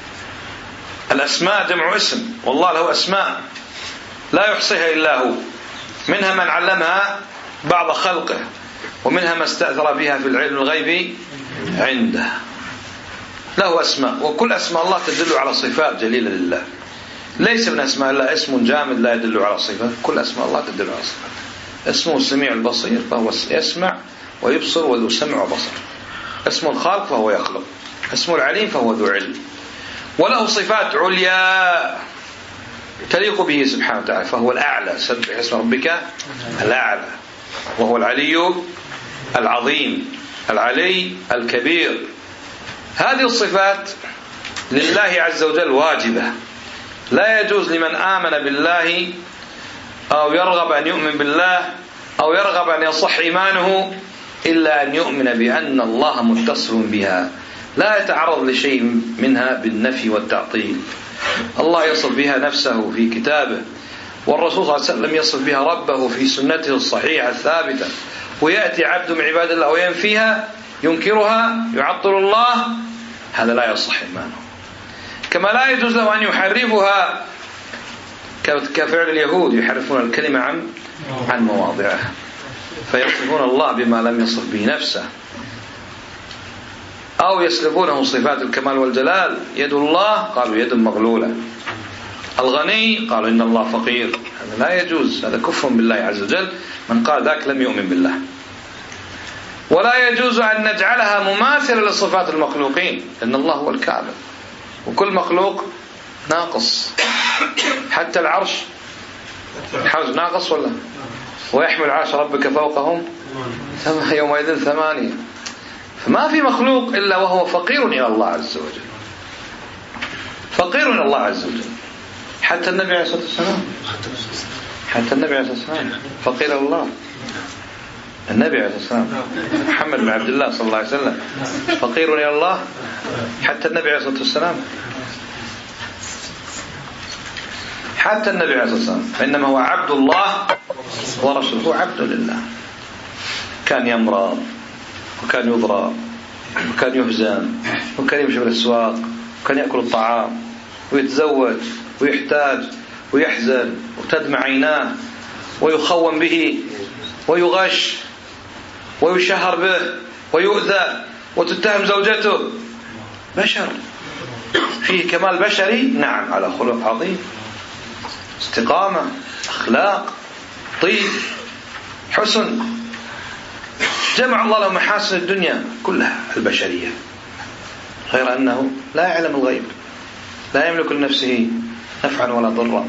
الأسماء جمع اسم، والله له أسماء لا يحصيها إلا هو، منها من علمها بعض خلقه، ومنها ما استأثر بها في العلم الغيبي عنده. له أسماء، وكل أسماء الله تدل على صفات جليلة لله، ليس من أسماء الله اسم جامد لا يدل على صفات، كل أسماء الله تدل على صفات. اسمه السميع البصير فهو يسمع ويبصر وذو سمع وبصر، اسمه الخالق فهو يخلق، اسمه العليم فهو ذو علم، وله صفات عليا تليق به سبحانه وتعالى، فهو الأعلى، سبح اسم ربك الأعلى، وهو العلي العظيم، العلي الكبير. هذه الصفات لله عز وجل واجبة، لا يجوز لمن آمن بالله أو يرغب أن يؤمن بالله أو يرغب أن يصح إيمانه إلا أن يؤمن بأن الله متصل بها، لا يتعرض لشيء منها بالنفي والتعطيل. الله يصف بها نفسه في كتابه، والرسول صلى الله عليه وسلم يصف بها ربه في سنته الصحيحة الثابتة، ويأتي عبد من عباد الله وينفيها ينكرها يعطل الله، هذا لا يصح إيمانه. كما لا يجوز له أن يحرفها كفعل اليهود، يحرفون الكلمة عن عن مواضعها، فيصفون الله بما لم يصف به نفسه، أو يسلبونه صفات الكمال والجلال. يد الله قالوا يد مغلولة، الغني قالوا إن الله فقير، هذا لا يجوز، هذا كفر بالله عز وجل، من قال ذاك لم يؤمن بالله. ولا يجوز أن نجعلها مماثلة لصفات المخلوقين، لأن الله هو الكامل، وكل مخلوق ناقص، حتى العرش حوز ناقص ولا، ويحمل عرش ربك فوقهم يومئذ ثمانية، فما في مخلوق إلا وهو فقير إلى الله عز وجل، فقير إلى الله عز وجل. حتى النبي عليه الصلاة والسلام حتى النبي عليه الصلاة والسلام فقير إلى الله. النبي عليه الصلاة والسلام محمد بن عبد الله صلى الله عليه وسلم فقير إلى الله، حتى النبي عليه الصلاة والسلام حتى النبي عليه الصلاة والسلام فإنما هو عبد الله ورسوله، هو عبد لله. كان يمرض، وكان يضرب، وكان يهزم، وكان يمشي بالأسواق، وكان يأكل الطعام، ويتزوج، ويحتاج، ويحزن، وتدمع عيناه، ويخون به، ويغش، ويشهر به، ويؤذى، وتتهم زوجته. بشر فيه كمال بشري، نعم، على خلق عظيم، استقامة، أخلاق، طيب، حسن، جمع الله له محاسن الدنيا كلها البشرية، غير أنه لا يعلم الغيب، لا يملك لنفسه نفعا ولا ضرا،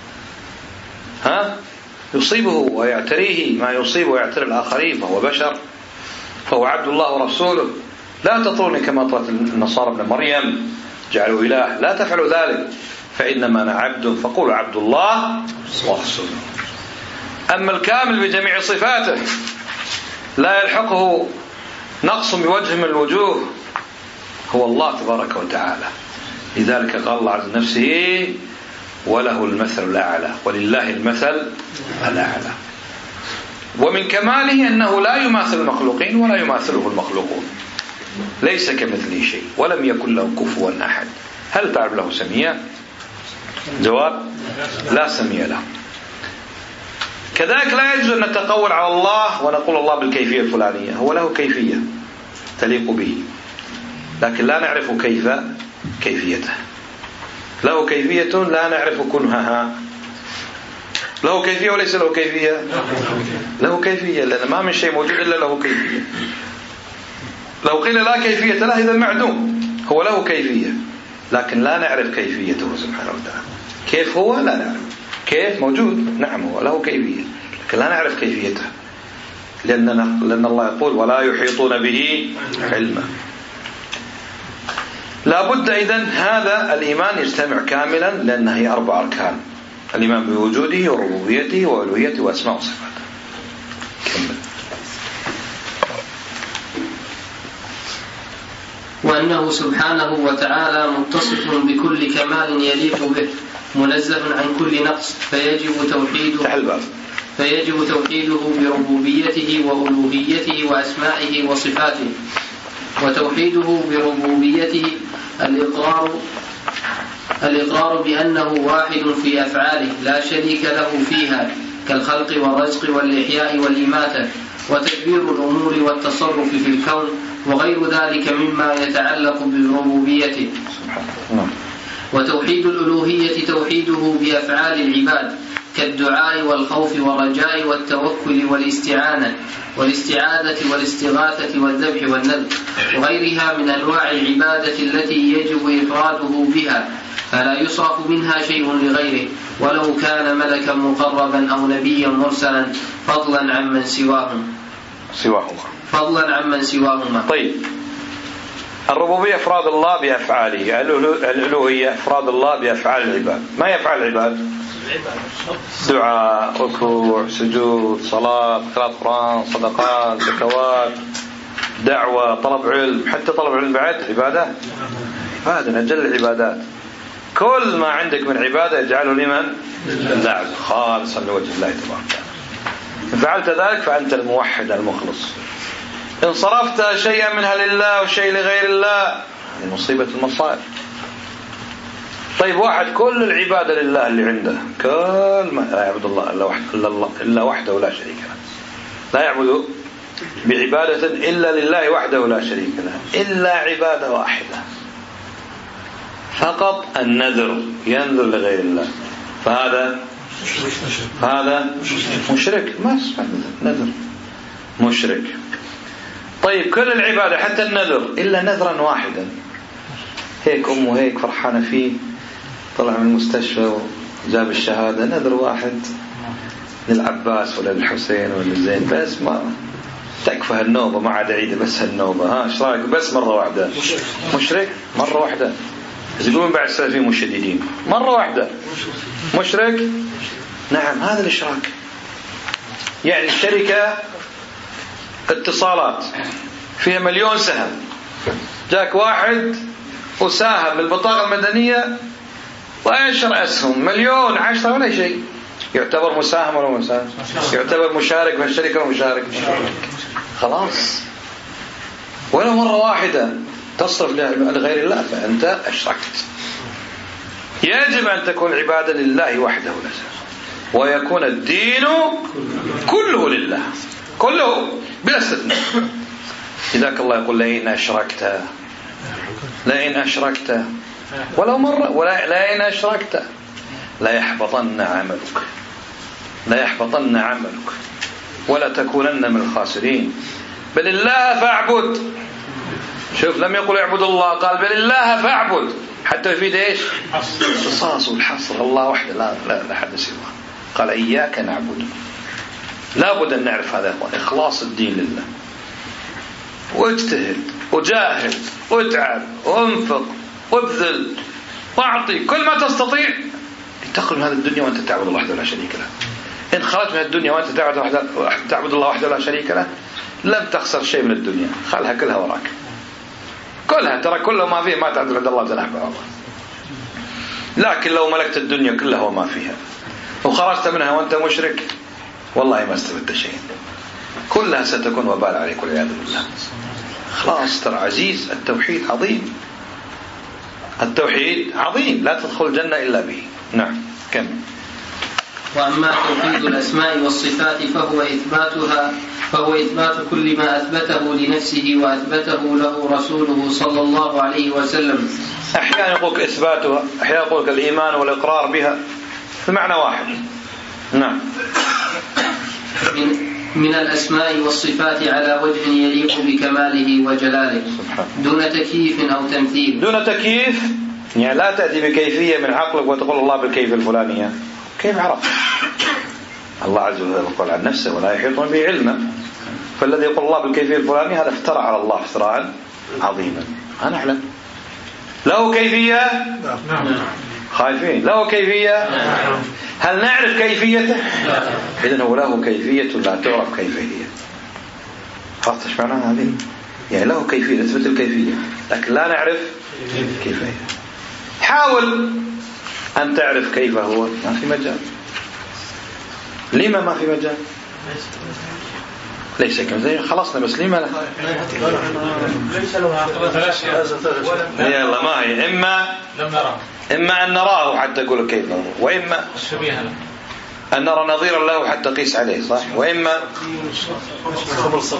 ها يصيبه ويعتريه ما يصيب ويعتري الآخرين، فهو بشر، فهو عبد الله ورسوله. لا تطروني كما طرت النصارى ابن مريم جعلوا إله، لا تفعلوا ذلك، فإنما أنا عبد فقولوا عبد الله ورسوله. أما الكامل بجميع صفاته لا يلحقه نقص بوجه من الوجوه هو الله تبارك وتعالى. لذلك قال الله عز نفسه وله المثل الأعلى، ولله المثل الأعلى. ومن كماله أنه لا يماثل المخلوقين ولا يماثله المخلوقون، ليس كمثله شيء ولم يكن له كفوا أحد. هل تعرف له سميا؟ جواب لا سمي له. كذلك لا يجوز أن نتقول على الله ونقول الله بالكيفية الفلانية، هو له كيفية تليق به، لكن لا نعرف كيف كيفيته. له كيفية لا نعرف كنهها. له كيفية وليس له كيفية، له كيفية، لأن ما من شيء موجود إلا له كيفية. لو قيل لا كيفية له إذا معدوم. هو له كيفية لكن لا نعرف كيفيته سبحانه وتعالى. كيف هو لا نعرف، كيف موجود، نعم هو له كيفية لكن لا نعرف كيفيته، لأننا لأن الله يقول ولا يحيطون به علما. لا بد إذن هذا الإيمان يجتمع كاملا، لأن هي أربع أركان: الإيمان بوجوده وربوبيته وألوهيته وأسماء وصفاته. كمل. وأنه سبحانه وتعالى متصف بكل كمال يليق به، منزه عن كل نقص، فيجب توحيده فيجب توحيده بربوبيته وألوهيته وأسمائه وصفاته. وتوحيده بربوبيته الإقرار الإقرار بأنه واحد في أفعاله لا شريك له فيها، كالخلق والرزق والإحياء والإماتة وتدبير الأمور والتصرف في الكون وغير ذلك مما يتعلق بربوبيته. وتوحيد الألوهية توحيده بأفعال العباد كالدعاء والخوف والرجاء والتوكل والاستعانة والاستعاذة والاستغاثة والذبح والنذر وغيرها من أنواع العبادة التي يجب إفراده بها، فلا يصرف منها شيء لغيره ولو كان ملكا مقربا أو نبيا مرسلا فضلا عمن سواهم سواهما فضلا عمن سواهما. طيب، الربوبية إفراد الله بأفعاله، الألوهية إفراد الله بأفعال العباد. ما يفعل العباد؟ دعاء، ركوع، سجود، صلاة، قراءة قرآن، صدقات، زكوات، دعوة، طلب علم. حتى طلب علم بعد عبادة، هذا من أجل العبادات. كل ما عندك من عبادة يجعله لمن؟ لله خالصا لوجه الله تبارك وتعالى. إن فعلت ذلك فأنت الموحد المخلص. إن صرفت شيئا منها لله وشيء لغير الله هذه مصيبة المصائب. طيب، واحد كل العبادة لله اللي عنده، كل ما لا يعبد الله إلا وحده, إلا الله إلا وحده لا شريك له، لا يعبد بعبادة إلا لله وحده لا شريك له، إلا عبادة واحدة فقط، النذر، ينذر لغير الله، فهذا هذا مشرك، ما اسمه نذر، مشرك. طيب، كل العبادة حتى النذر إلا نذرا واحدا، هيك أمه هيك فرحانة فيه، طلع من المستشفى وجاب الشهادة، نذر واحد للعباس ولا للحسين ولا للزين، بس ما تكفى هالنوبة، ما عاد عيدة، بس هالنوبة، ها ايش رايك؟ بس مرة واحدة. مشرك مرة واحدة. يقولون بعد السلفيين مشددين، مرة واحدة مشرك. نعم، هذا الإشراك. يعني الشركة اتصالات فيها مليون سهم، جاك واحد وساهم بالبطاقة المدنية وأنشر أسهم مليون عشرة ولا شيء، يعتبر مساهم ولا مساهم؟ يعتبر مشارك في الشركة ولا مشارك؟ خلاص. ولو مرة واحدة تصرف لغير الله فأنت أشركت. يجب أن تكون العبادة لله وحده لا شريك، ويكون الدين كله لله، كله بلا استثناء. لذلك الله يقول: لئن أشركت لئن أشركت ولو مرة، ولا لئن أشركت لا يحبطن عملك لا يحبطن عملك ولا تكونن من الخاسرين. بل الله فاعبد. شوف، لم يقل اعبد الله، قال بل الله فاعبد، حتى يفيد ايش؟ الخصاص والحصر، الله وحده، لا لا, لا حد سواه. قال إياك نعبد. لا بد أن نعرف هذا، إخلاص الدين لله، واجتهد وجاهد واتعب وانفق وابذل واعطي كل ما تستطيع تخرج من هذه الدنيا وأنت تعبد الله وحده لا شريك له. إن خرجت من الدنيا وأنت تعبد الله وحده لا شريك له لم تخسر شيء من الدنيا، خلها كلها وراك، كلها، ترى كل ما فيه ما تعدل عند الله جل وعلا. لكن لو ملكت الدنيا كلها وما فيها وخرجت منها وأنت مشرك والله ما استفدت شيء، كلها ستكون وبال عليك والعياذ بالله. خلاص، ترى عزيز، التوحيد عظيم، التوحيد عظيم، لا تدخل الجنة إلا به. نعم، كم. وأما توحيد الأسماء والصفات فهو إثباتها فهو إثبات كل ما أثبته لنفسه وأثبته له رسوله صلى الله عليه وسلم. أحيانا يقولك إثباتها، أحيانا يقولك الإيمان والإقرار بها، المعنى واحد. نعم. من, من الأسماء والصفات على وجه يليق بكماله وجلاله دون تكييف أو تمثيل. دون تكييف يعني لا تأتي بكيفية من عقلك وتقول الله بالكيف الفلانية. كيف عرف؟ الله عز وجل يقول عن نفسه ولا يحيطون به علما، فالذي يقول الله بالكيفية الفلانية هذا افترى على الله افتراء عظيما. أنا أعلم له كيفية، خايفين له كيفية، هل نعرف كيفيته؟ إذن هو له كيفية لا تعرف كيف هي. عرفت ايش معنى هذه؟ يعني له كيفية، نثبت الكيفية لكن لا نعرف كيف هي. حاول أن تعرف كيف هو، ما في مجال. لما ما في مجال؟ ليس كمثله، خلصنا، بس لما لا؟ ليس له عقل. يلا، ما هي إما لم نراه، إما أن نراه حتى يقول كيف نراه، وإما شبيه له. أن نرى نظيرا له حتى نقيس عليه، صح؟ وإما خبر صادق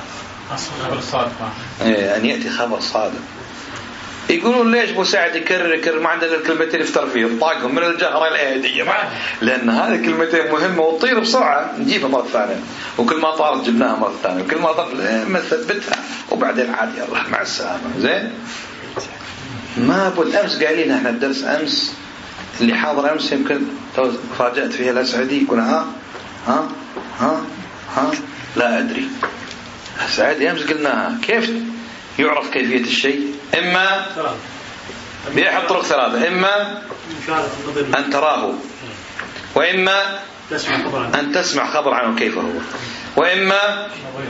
أن يأتي خبر صادق. يقولون ليش أبو سعد يكرر يكرر ما عندنا الكلمتين يفتر فيهم طاقهم من الجهرة الأيدية، لأن هذه الكلمتين مهمة وتطير بسرعة نجيبها مرة ثانية، وكل ما طارت جبناها مرة ثانية، وكل ما طارت ما ثبتها وبعدين عاد يلا مع السلامة. زين، ما بد. أمس قايلين احنا الدرس أمس اللي حاضر أمس يمكن فاجأت فيها الأسعدي يقول ها ها ها ها لا أدري. الأسعدي أمس قلناها كيف يعرف كيفية الشيء؟ إما بأحد طرق ثلاثة، إما أن تراه، وإما أن تسمع خبر عنه كيف هو، وإما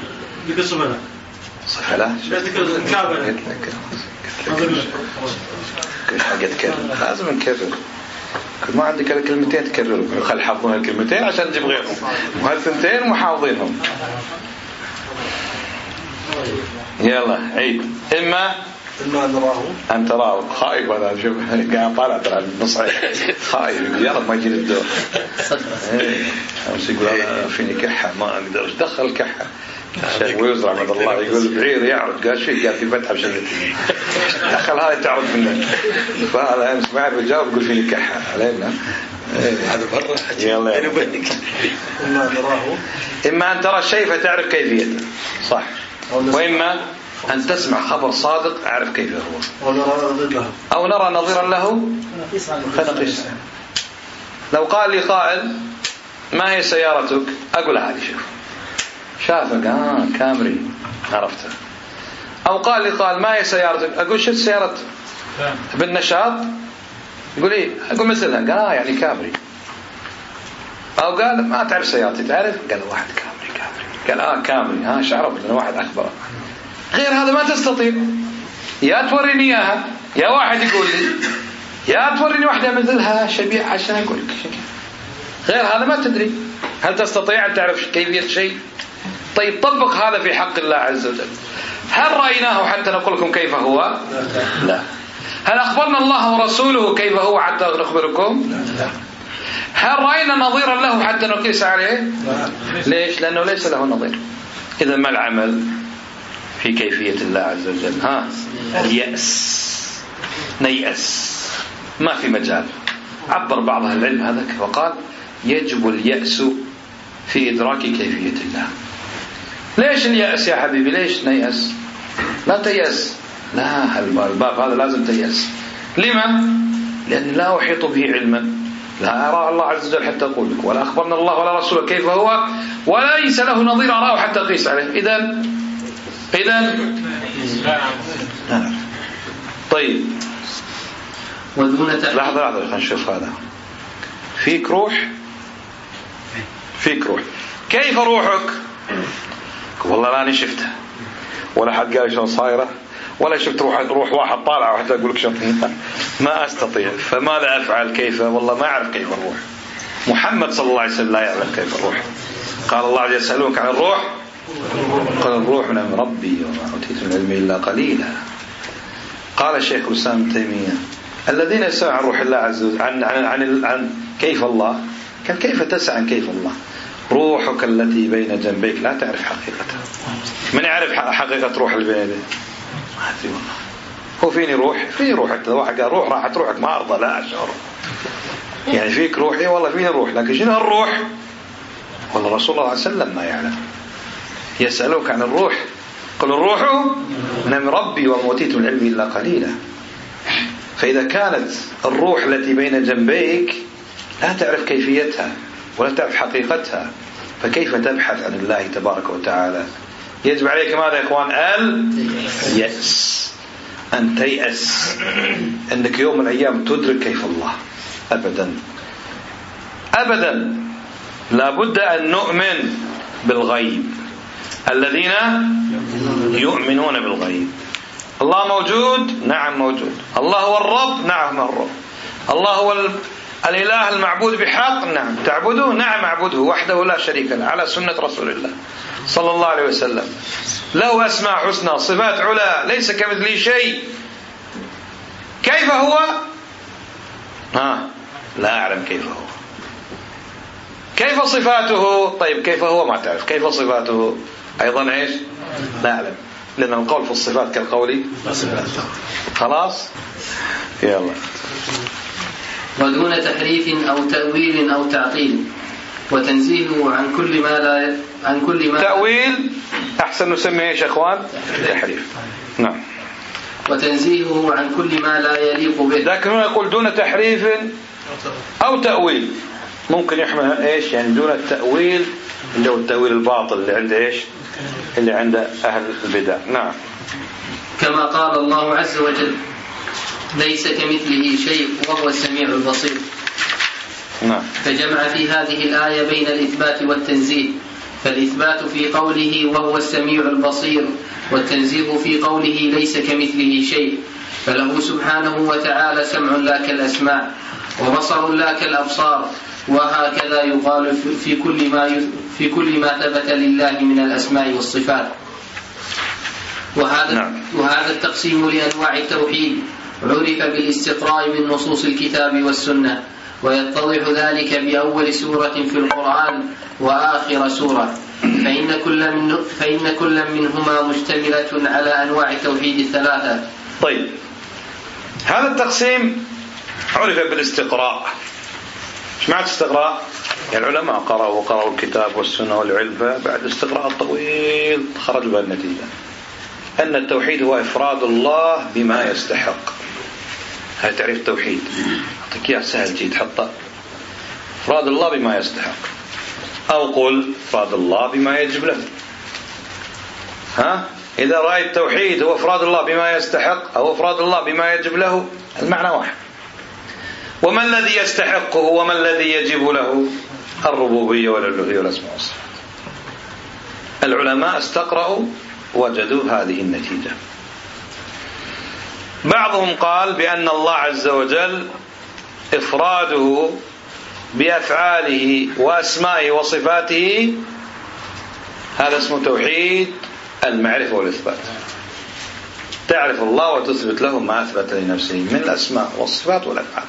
صفة لا كل حاجة تكرر لازم نكرر. ما عندك الكلمتين تكرروا، خل حافظون الكلمتين عشان نجيب غيرهم، وهالثنتين محافظينهم. يلا عيد. إما إما أن نراه أن تراه. خايف هذا، شوف قاعد طالع ترى النصعي خايف يلا ما يجي الدور. أمس يقول أنا فيني كحة ما أقدر دخل كحة عشان ويزرع مد الله يقول بعير يعرض قال شيء قال في فتحة بشغلتي دخل هاي تعرض منه. فهذا أمس ما يعرف يجاوب يقول فيني كحة علينا هذا برا. يلا إما أن نراه إما أن ترى الشيء فتعرف كيفيته، صح، وإما أن تسمع خبر صادق أعرف كيف هو، أو نرى نظيرا له فنقيس. لو قال لي قائل ما هي سيارتك أقول هذه شوف شافك آه كامري عرفته. أو قال لي قال ما هي سيارتك أقول شفت سيارة بالنشاط يقول إيه أقول مثلها قال آه يعني كامري. أو قال ما تعرف سيارتي تعرف قال واحد كامري كامري قال آه كامري ها شعرف لأن واحد أخبره. غير هذا ما تستطيع، يا توريني إياها يا واحد يقول لي يا توريني واحدة مثلها شبيهة عشان أقول لك. غير هذا ما تدري. هل تستطيع أن تعرف كيفية شيء؟ طيب طبق هذا في حق الله عز وجل. هل رأيناه حتى نقول لكم كيف هو؟ لا. هل أخبرنا الله ورسوله كيف هو حتى نخبركم؟ لا. هل رأينا نظيرا له حتى نقيس عليه؟ ليش؟ لأنه ليس له نظير. إذا ما العمل في كيفية الله عز وجل؟ ها اليأس، نيأس، ما في مجال. عبر بعض أهل العلم هذا وقال يجب اليأس في إدراك كيفية الله. ليش اليأس يا حبيبي؟ ليش نيأس؟ لا تيأس، لا الباب هذا لازم تيأس. لما؟ لأن لا أحيط به علما، لا أرى الله عز وجل حتى أقول لك، ولا أخبرنا الله ولا رسوله كيف هو، ولا ليس له نظير أراه حتى أقيس عليه. إذن إذن طيب لحظة لحظة خلينا نشوف هذا. فيك روح، فيك روح. كيف روحك؟ والله لا أنا شفتها ولا حد قال شلون صايرة، ولا شفت روح روح واحد طالع وحتى أقول لك شلون، ما أستطيع. فماذا أفعل؟ كيف؟ والله ما أعرف كيف الروح. محمد صلى الله عليه وسلم لا يعلم كيف الروح. قال الله عز وجل يسألونك عن الروح قال الروح من أمر ربي وما أوتيت من العلم إلا قليلا. قال الشيخ الإسلام ابن تيمية الذين يسألون عن روح الله عز وجل عن عن عن, عن كيف الله، قال كيف تسأل عن كيف الله؟ روحك التي بين جنبيك لا تعرف حقيقتها. من يعرف حقيقة روح اللي بين يديه؟ ما أدري والله. هو فيني روح؟ في روحك. واحد قال روح راحت روحك ما أرضى لا أشعر. يعني فيك روحي والله فيني روح، لكن شنو الروح؟ والله رسول الله صلى الله عليه وسلم ما يعلم. يسألوك عن الروح قل الروح من ربي وما أوتيت من العلم إلا قليلا. فإذا كانت الروح التي بين جنبيك لا تعرف كيفيتها ولا تعرف حقيقتها، فكيف تبحث عن الله تبارك وتعالى؟ يجب عليك ماذا يا إخوان؟ اليأس، أن تيأس أنك يوم من الأيام تدرك كيف الله. أبدا أبدا. لابد أن نؤمن بالغيب. الذين يؤمنون بالغيب. الله موجود؟ نعم موجود. الله هو الرب؟ نعم الرب. الله هو الإله المعبود بحق؟ نعم. تعبده؟ نعم أعبده وحده لا شريك له على سنة رسول الله صلى الله عليه وسلم. له أسماء حسنى صفات علا ليس كمثله شيء. كيف هو؟ ها لا أعلم كيف هو. كيف صفاته؟ طيب كيف هو ما تعرف، كيف صفاته أيضا إيش لا أعلم، لأن القول في الصفات كالقول خلاص. يلا. ودون تحريف أو تأويل أو تعطيل، وتنزيهه عن كل ما لا عن كل ما تأويل أحسن نسميه إيش أخوان؟ تحريف. نعم. وتنزيهه عن كل ما لا يليق به. لكن هنا يقول دون تحريف أو تأويل، ممكن يحمل إيش يعني دون التأويل اللي هو التأويل الباطل اللي عند إيش اللي عند أهل البدع. نعم. كما قال الله عز وجل ليس كمثله شيء وهو السميع البصير. نعم. فجمع في هذه الآية بين الإثبات والتنزيه، فالإثبات في قوله وهو السميع البصير، والتنزيه في قوله ليس كمثله شيء، فله سبحانه وتعالى سمع لا كالأسماع، وبصر لا كالأبصار، وهكذا يقال في كل ما في كل ما ثبت لله من الأسماء والصفات. وهذا نعم. وهذا التقسيم لأنواع التوحيد عرف بالاستقراء من نصوص الكتاب والسنة، ويتضح ذلك بأول سورة في القرآن وآخر سورة، فإن كل من فإن كل منهما مشتملة على أنواع التوحيد الثلاثة. طيب هذا التقسيم عرف بالاستقراء. ايش معنى استقراء؟ يعني العلماء قرأوا وقرأوا الكتاب والسنة والعلم، بعد الاستقراء الطويل خرجوا بالنتيجة أن التوحيد هو إفراد الله بما يستحق. هذا تعريف التوحيد، أعطيك إياه سهل جيد حطه، إفراد الله بما يستحق، أو قل إفراد الله بما يجب له. ها؟ إذا رأيت التوحيد هو إفراد الله بما يستحق أو إفراد الله بما يجب له، المعنى واحد. وما الذي يستحقه وما الذي يجب له؟ الربوبية والألوهية والأسماء والصفات. العلماء استقرأوا وجدوا هذه النتيجة. بعضهم قال بأن الله عز وجل إفراده بأفعاله وأسمائه وصفاته هذا اسمه توحيد المعرفة والإثبات. تعرف الله وتثبت له ما أثبت لنفسه من الأسماء والصفات والأفعال،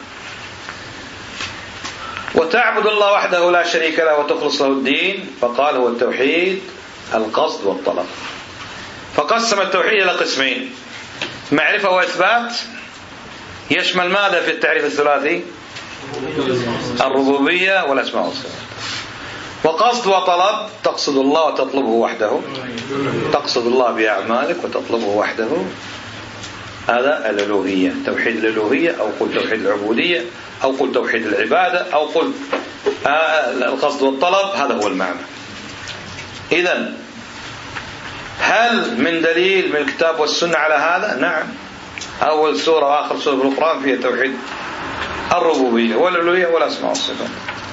وتعبد الله وحده لا شريك له وتخلص له الدين، فقال هو التوحيد القصد والطلب. فقسم التوحيد إلى قسمين: معرفة وإثبات يشمل ماذا في التعريف الثلاثي؟ الربوبية والأسماء والصفات. وقصد وطلب تقصد الله وتطلبه وحده، تقصد الله بأعمالك وتطلبه وحده، هذا الألوهية، توحيد الألوهية، أو قل توحيد العبودية، أو قل توحيد العبادة، أو قل القصد والطلب، هذا هو المعنى. إذن هل من دليل من الكتاب والسنة على هذا؟ نعم. أول سورة وآخر سورة في القرآن فيها توحيد الربوبية والألوهية والأسماء والصفات.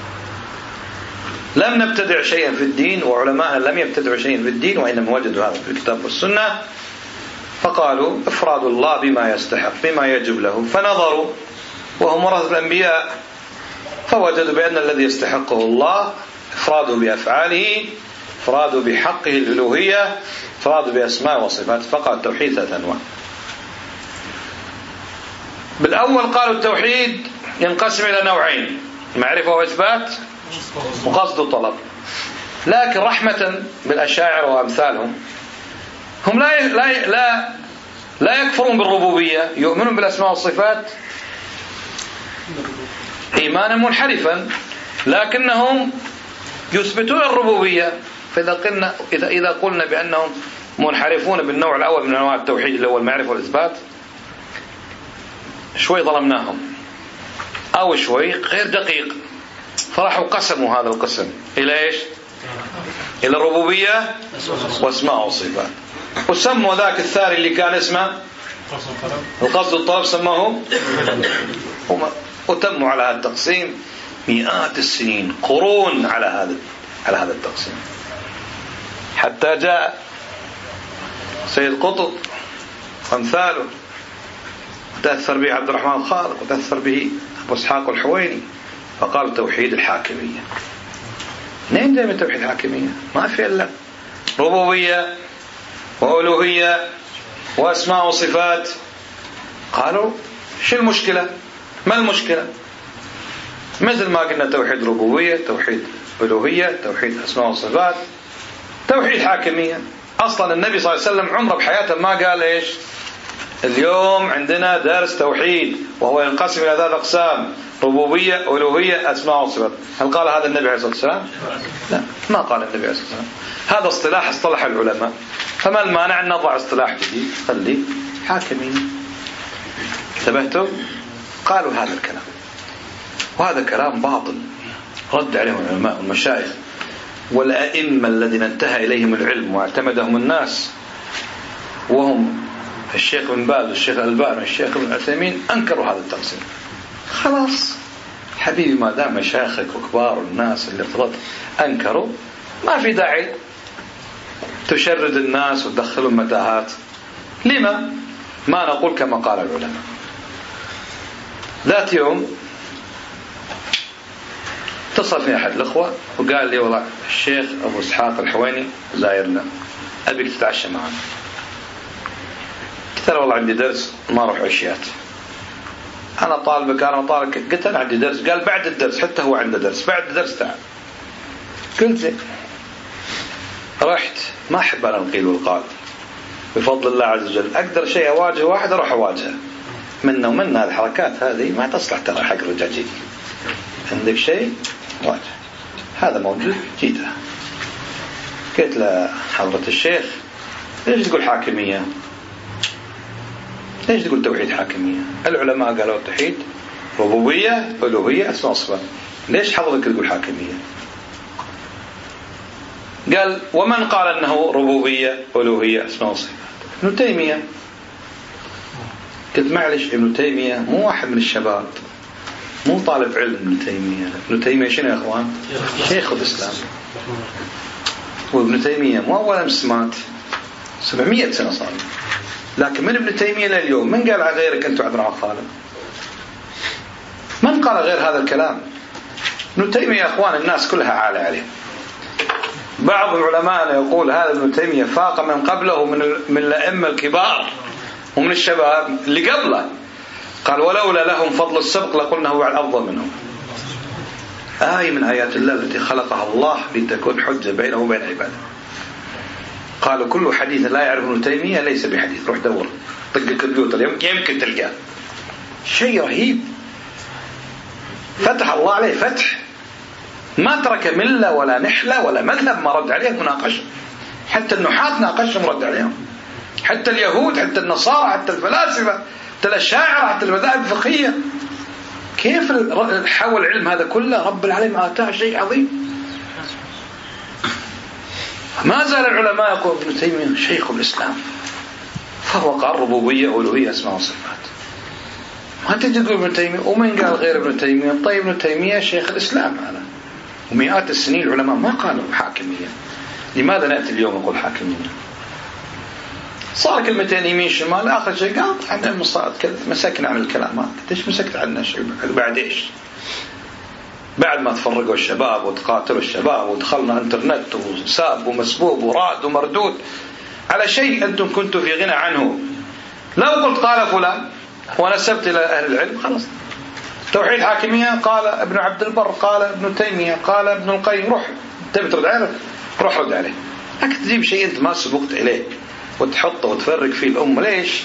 لم نبتدع شيئا في الدين، وعلماءنا لم يبتدعوا شيئا في الدين، وإنما وجدوا هذا في الكتاب والسنة، فقالوا إفراد الله بما يستحق بما يجب له، فنظروا وهم ورثة الأنبياء فوجدوا بأن الذي يستحقه الله إفراده بأفعاله، إفراده بحقه الألوهية، إفراده بأسماء وصفات، فقال التوحيد ثلاث أنواع. بالأول قالوا التوحيد ينقسم إلى نوعين: معرفة وإثبات وقصد وطلب. لكن رحمة بالأشاعرة وأمثالهم هم لا لا لا لا يكفرون بالربوبية، يؤمنون بالأسماء والصفات إيمانا منحرفا، لكنهم يثبتون الربوبية. فإذا قلنا إذا إذا قلنا بأنهم منحرفون بالنوع الأول من أنواع التوحيد اللي هو المعرفة والإثبات، شوي ظلمناهم أو شوي غير دقيق، فراحوا قسموا هذا القسم إلى إيش؟ إلى الربوبية واسماء وصفات، وسموا ذاك الثاني اللي كان اسمه القصد والطلب سموه، وتموا على هذا التقسيم مئات السنين، قرون على هذا على هذا التقسيم، حتى جاء سيد قطب وامثاله، وتأثر به عبد الرحمن الخالق، وتأثر به أبو إسحاق الحويني، فقال توحيد الحاكمية. منين جاء من توحيد الحاكمية؟ ما في إلا ربوبية وألوهية وأسماء وصفات. قالوا شو المشكلة؟ ما المشكلة؟ مثل ما قلنا توحيد ربوبية، توحيد ألوهية، توحيد أسماء وصفات، توحيد حاكمية. أصلا النبي صلى الله عليه وسلم عمره بحياته ما قال إيش اليوم عندنا درس توحيد وهو ينقسم إلى ثلاث أقسام: ربوبية، ألوهية، أسماء وصفات. هل قال هذا النبي عليه الصلاة والسلام؟ لا، ما قال النبي عليه الصلاة والسلام. هذا اصطلاح اصطلح العلماء، فما المانع أن نضع اصطلاح جديد خلي حاكمية. انتبهتم؟ قالوا هذا الكلام، وهذا كلام باطل رد عليهم العلماء والمشايخ والأئمة الذين انتهى إليهم العلم واعتمدهم الناس، وهم الشيخ بن باز والشيخ الألباني والشيخ ابن عثيمين، أنكروا هذا التقسيم. خلاص حبيبي، ما دام مشايخك وكبار الناس اللي افترضت أنكروا، ما في داعي تشرد الناس وتدخلهم متاهات. لما ما نقول كما قال العلماء؟ ذات يوم اتصل في أحد الأخوة وقال لي والله الشيخ أبو إسحاق الحويني زايرنا، أبيك تتعشى معنا. قلت له والله عندي درس ما أروح عشيات، أنا طالبك أنا طالبك. قلت أنا عندي درس. قال بعد الدرس، حتى هو عنده درس بعد الدرس تعال. قلت زين. رحت، ما أحب أنا القيل والقال، بفضل الله عز وجل أقدر شيء أواجه واحد أروح أواجهه. منا ومنا الحركات هذه ما تصلح ترى حق الرجاجين. عندك شيء واجه، هذا موجود جيده. قلت له حضرة الشيخ ليش تقول حاكمية؟ ليش تقول توحيد حاكمية؟ العلماء قالوا توحيد ربوبية ألوهية أسماء وصفات، ليش حضرتك تقول حاكمية؟ قال ومن قال أنه ربوبية ألوهية أسماء وصفات؟ ابن تيمية. قلت معلش ابن تيمية مو واحد من الشباب، مو طالب علم. ابن تيمية ابن تيمية شنو يا أخوان؟ شيخ الإسلام. وابن تيمية مو أول مسمات، سبعمية سنة صار. لكن من ابن تيمية لليوم من قال على غيرك أنت عبد الرحمن خالد؟ من قال غير هذا الكلام؟ ابن تيمية يا أخوان الناس كلها عالة عليه. بعض العلماء يقول هذا ابن تيمية فاق من قبله من من الأئمة الكبار ومن الشباب اللي قبله. قال ولولا لهم فضل السبق لقلنا هو الأفضل منهم. آية من آيات الله التي خلقها الله لتكون حجة بينه وبين عباده. قالوا كل حديث لا يعرف ابن تيمية ليس بحديث. روح دور طق الكمبيوتر يمكن تلقاه. شيء رهيب، فتح الله عليه فتح، ما ترك ملة ولا نحلة ولا مذهب ما رد عليه مناقشة. حتى النحاة ناقشهم رد عليهم، حتى اليهود، حتى النصارى، حتى الفلاسفة، حتى الأشاعرة، حتى المذاهب الفقهية. كيف حول العلم هذا كله؟ رب العالمين آتاه شيء عظيم. ما زال العلماء يقول ابن تيمية شيخ الإسلام، فهو قال ربوبية ألوهية أسماء وصفات. ما تجي تقول ابن تيمية ومن قال غير ابن تيمية؟ طيب ابن تيمية شيخ الإسلام هذا، ومئات السنين العلماء ما قالوا حاكمية. لماذا نأتي اليوم نقول حاكمية؟ صار كلمتين يمين شمال، آخر شيء قال عندنا مصاد كذا، مسكنا عن الكلامات. ليش مسكت عنا شيء بعد إيش؟ بعد ما تفرقوا الشباب وتقاتلوا الشباب ودخلنا انترنت وساب ومسبوب وراد ومردود على شيء أنتم كنتوا في غنى عنه. لو قلت قال فلان ونسبت إلى أهل العلم خلاص. توحيد حاكمية قال ابن عبد البر، قال ابن تيمية، قال ابن القيم. روح تبي ترد عليه روح رد عليه. لكن تجيب شيء أنت ما سبقت إليه وتحطه وتفرق فيه الأمة. ليش؟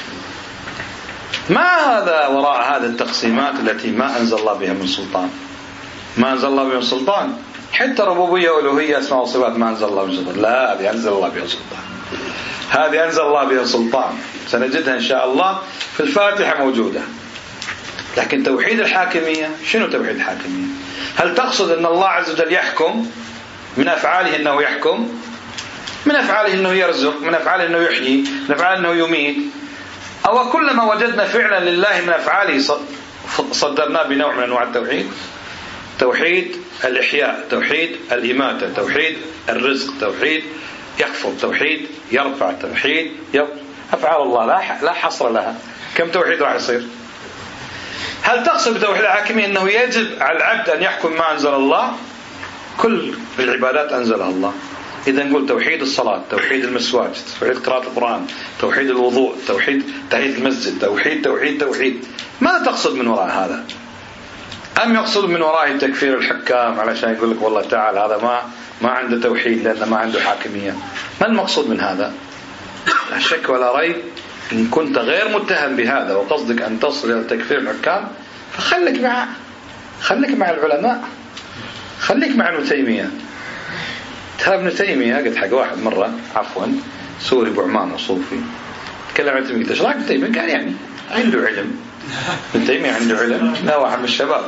ما هذا وراء هذه التقسيمات التي ما أنزل الله بها من سلطان. ما أنزل الله بها من سلطان. حتى ربوبية وألوهية أسماء وصفات ما أنزل الله بها سلطان. لا، هذه أنزل الله بها سلطان. هذه أنزل الله بها سلطان، سنجدها إن شاء الله في الفاتحة موجودة. لكن توحيد الحاكمية، شنو توحيد الحاكمية؟ هل تقصد أن الله عز وجل يحكم؟ من أفعاله أنه يحكم، من أفعاله أنه يرزق، من أفعاله أنه يحيي، من أفعاله أنه يميت؟ أو كلما وجدنا فعلا لله من أفعاله صدرنا بنوع من أنواع التوحيد؟ توحيد الإحياء، توحيد الإماتة، توحيد الرزق، توحيد يخفض، توحيد يرفع، توحيد يرفع. أفعال الله لا لا حصر لها. كم توحيد راح يصير؟ هل تقصد بتوحيد الحاكمية أنه يجب على العبد أن يحكم ما أنزل الله؟ كل العبادات أنزلها الله. إذا نقول توحيد الصلاة، توحيد المسواك، توحيد قراءة القرآن، توحيد الوضوء، توحيد تحية المسجد، توحيد توحيد توحيد. ماذا تقصد من وراء هذا؟ أم يقصد من وراء تكفير الحكام علشان يقول لك والله تعالى هذا ما ما عنده توحيد لأنه ما عنده حاكمية؟ ما المقصود من هذا؟ لا شك ولا ريب إن كنت غير متهم بهذا وقصدك أن تصل إلى تكفير الحكام فخليك مع خليك مع العلماء، خليك مع ابن تيمية. ترى ابن تيمية قلت حق واحد مرة عفوا سوري بعمان وصوفي تكلم عن ابن تيمية، ايش رايك ابن تيمية؟ قال يعني عنده علم. ابن تيمية عنده علم؟ لا، واحد من الشباب.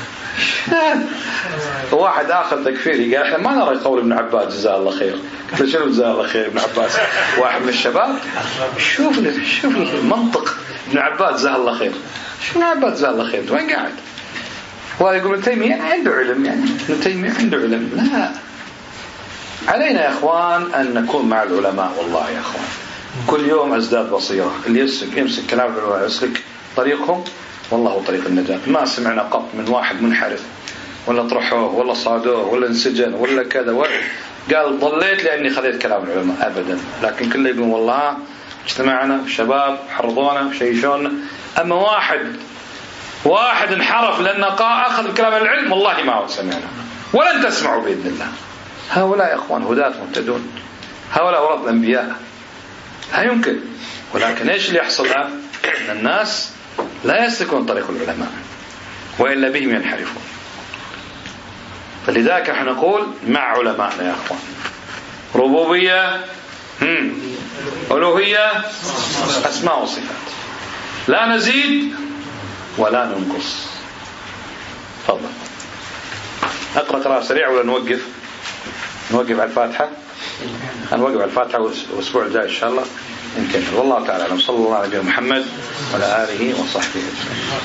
واحد آخر تكفيري قال احنا ما نرى قول ابن عباس جزاه الله خير. قلت شنو جزاه الله خير ابن عباس؟ واحد من الشباب شوف لي شوف لي منطق ابن عباس جزاه الله خير. شو ابن عباس جزاه الله خير؟ وين قاعد؟ وهذا يقول ابن تيمية عنده علم، يعني ابن تيمية عنده علم. لا، علينا يا اخوان ان نكون مع العلماء. والله يا اخوان كل يوم ازداد بصيرة. اللي يمسك يمسك كلام العلماء يسلك طريقهم والله هو طريق النجاة. ما سمعنا قط من واحد منحرف ولا طرحوه ولا صادوه ولا انسجن ولا كذا ولا قال ضليت لاني خذيت كلام العلماء ابدا. لكن كله يقول والله اجتمعنا شباب حرضونا شيشونا. اما واحد واحد انحرف لأنه أخذ كلام العلم والله ما سمعنا ولن تسمعوا بإذن الله. هؤلاء يا أخوان هداة مهتدون، هؤلاء ورث الأنبياء لا يمكن. ولكن إيش اللي يحصل الآن؟ أن الناس لا يسلكون طريق العلماء وإلا بهم ينحرفون. فلذلك نحن نقول مع علماءنا يا أخوان. ربوبية، ألوهية، أسماء وصفات، لا نزيد ولا ننقص. تفضل اقرأ قراءة سريعة ولا نوقف؟ نوقف على الفاتحة. هنوقف على الفاتحة والأسبوع الجاي إن شاء الله نكمل. والله تعالى أعلم. صلى الله على نبينا محمد وعلى آله وصحبه أجمعين.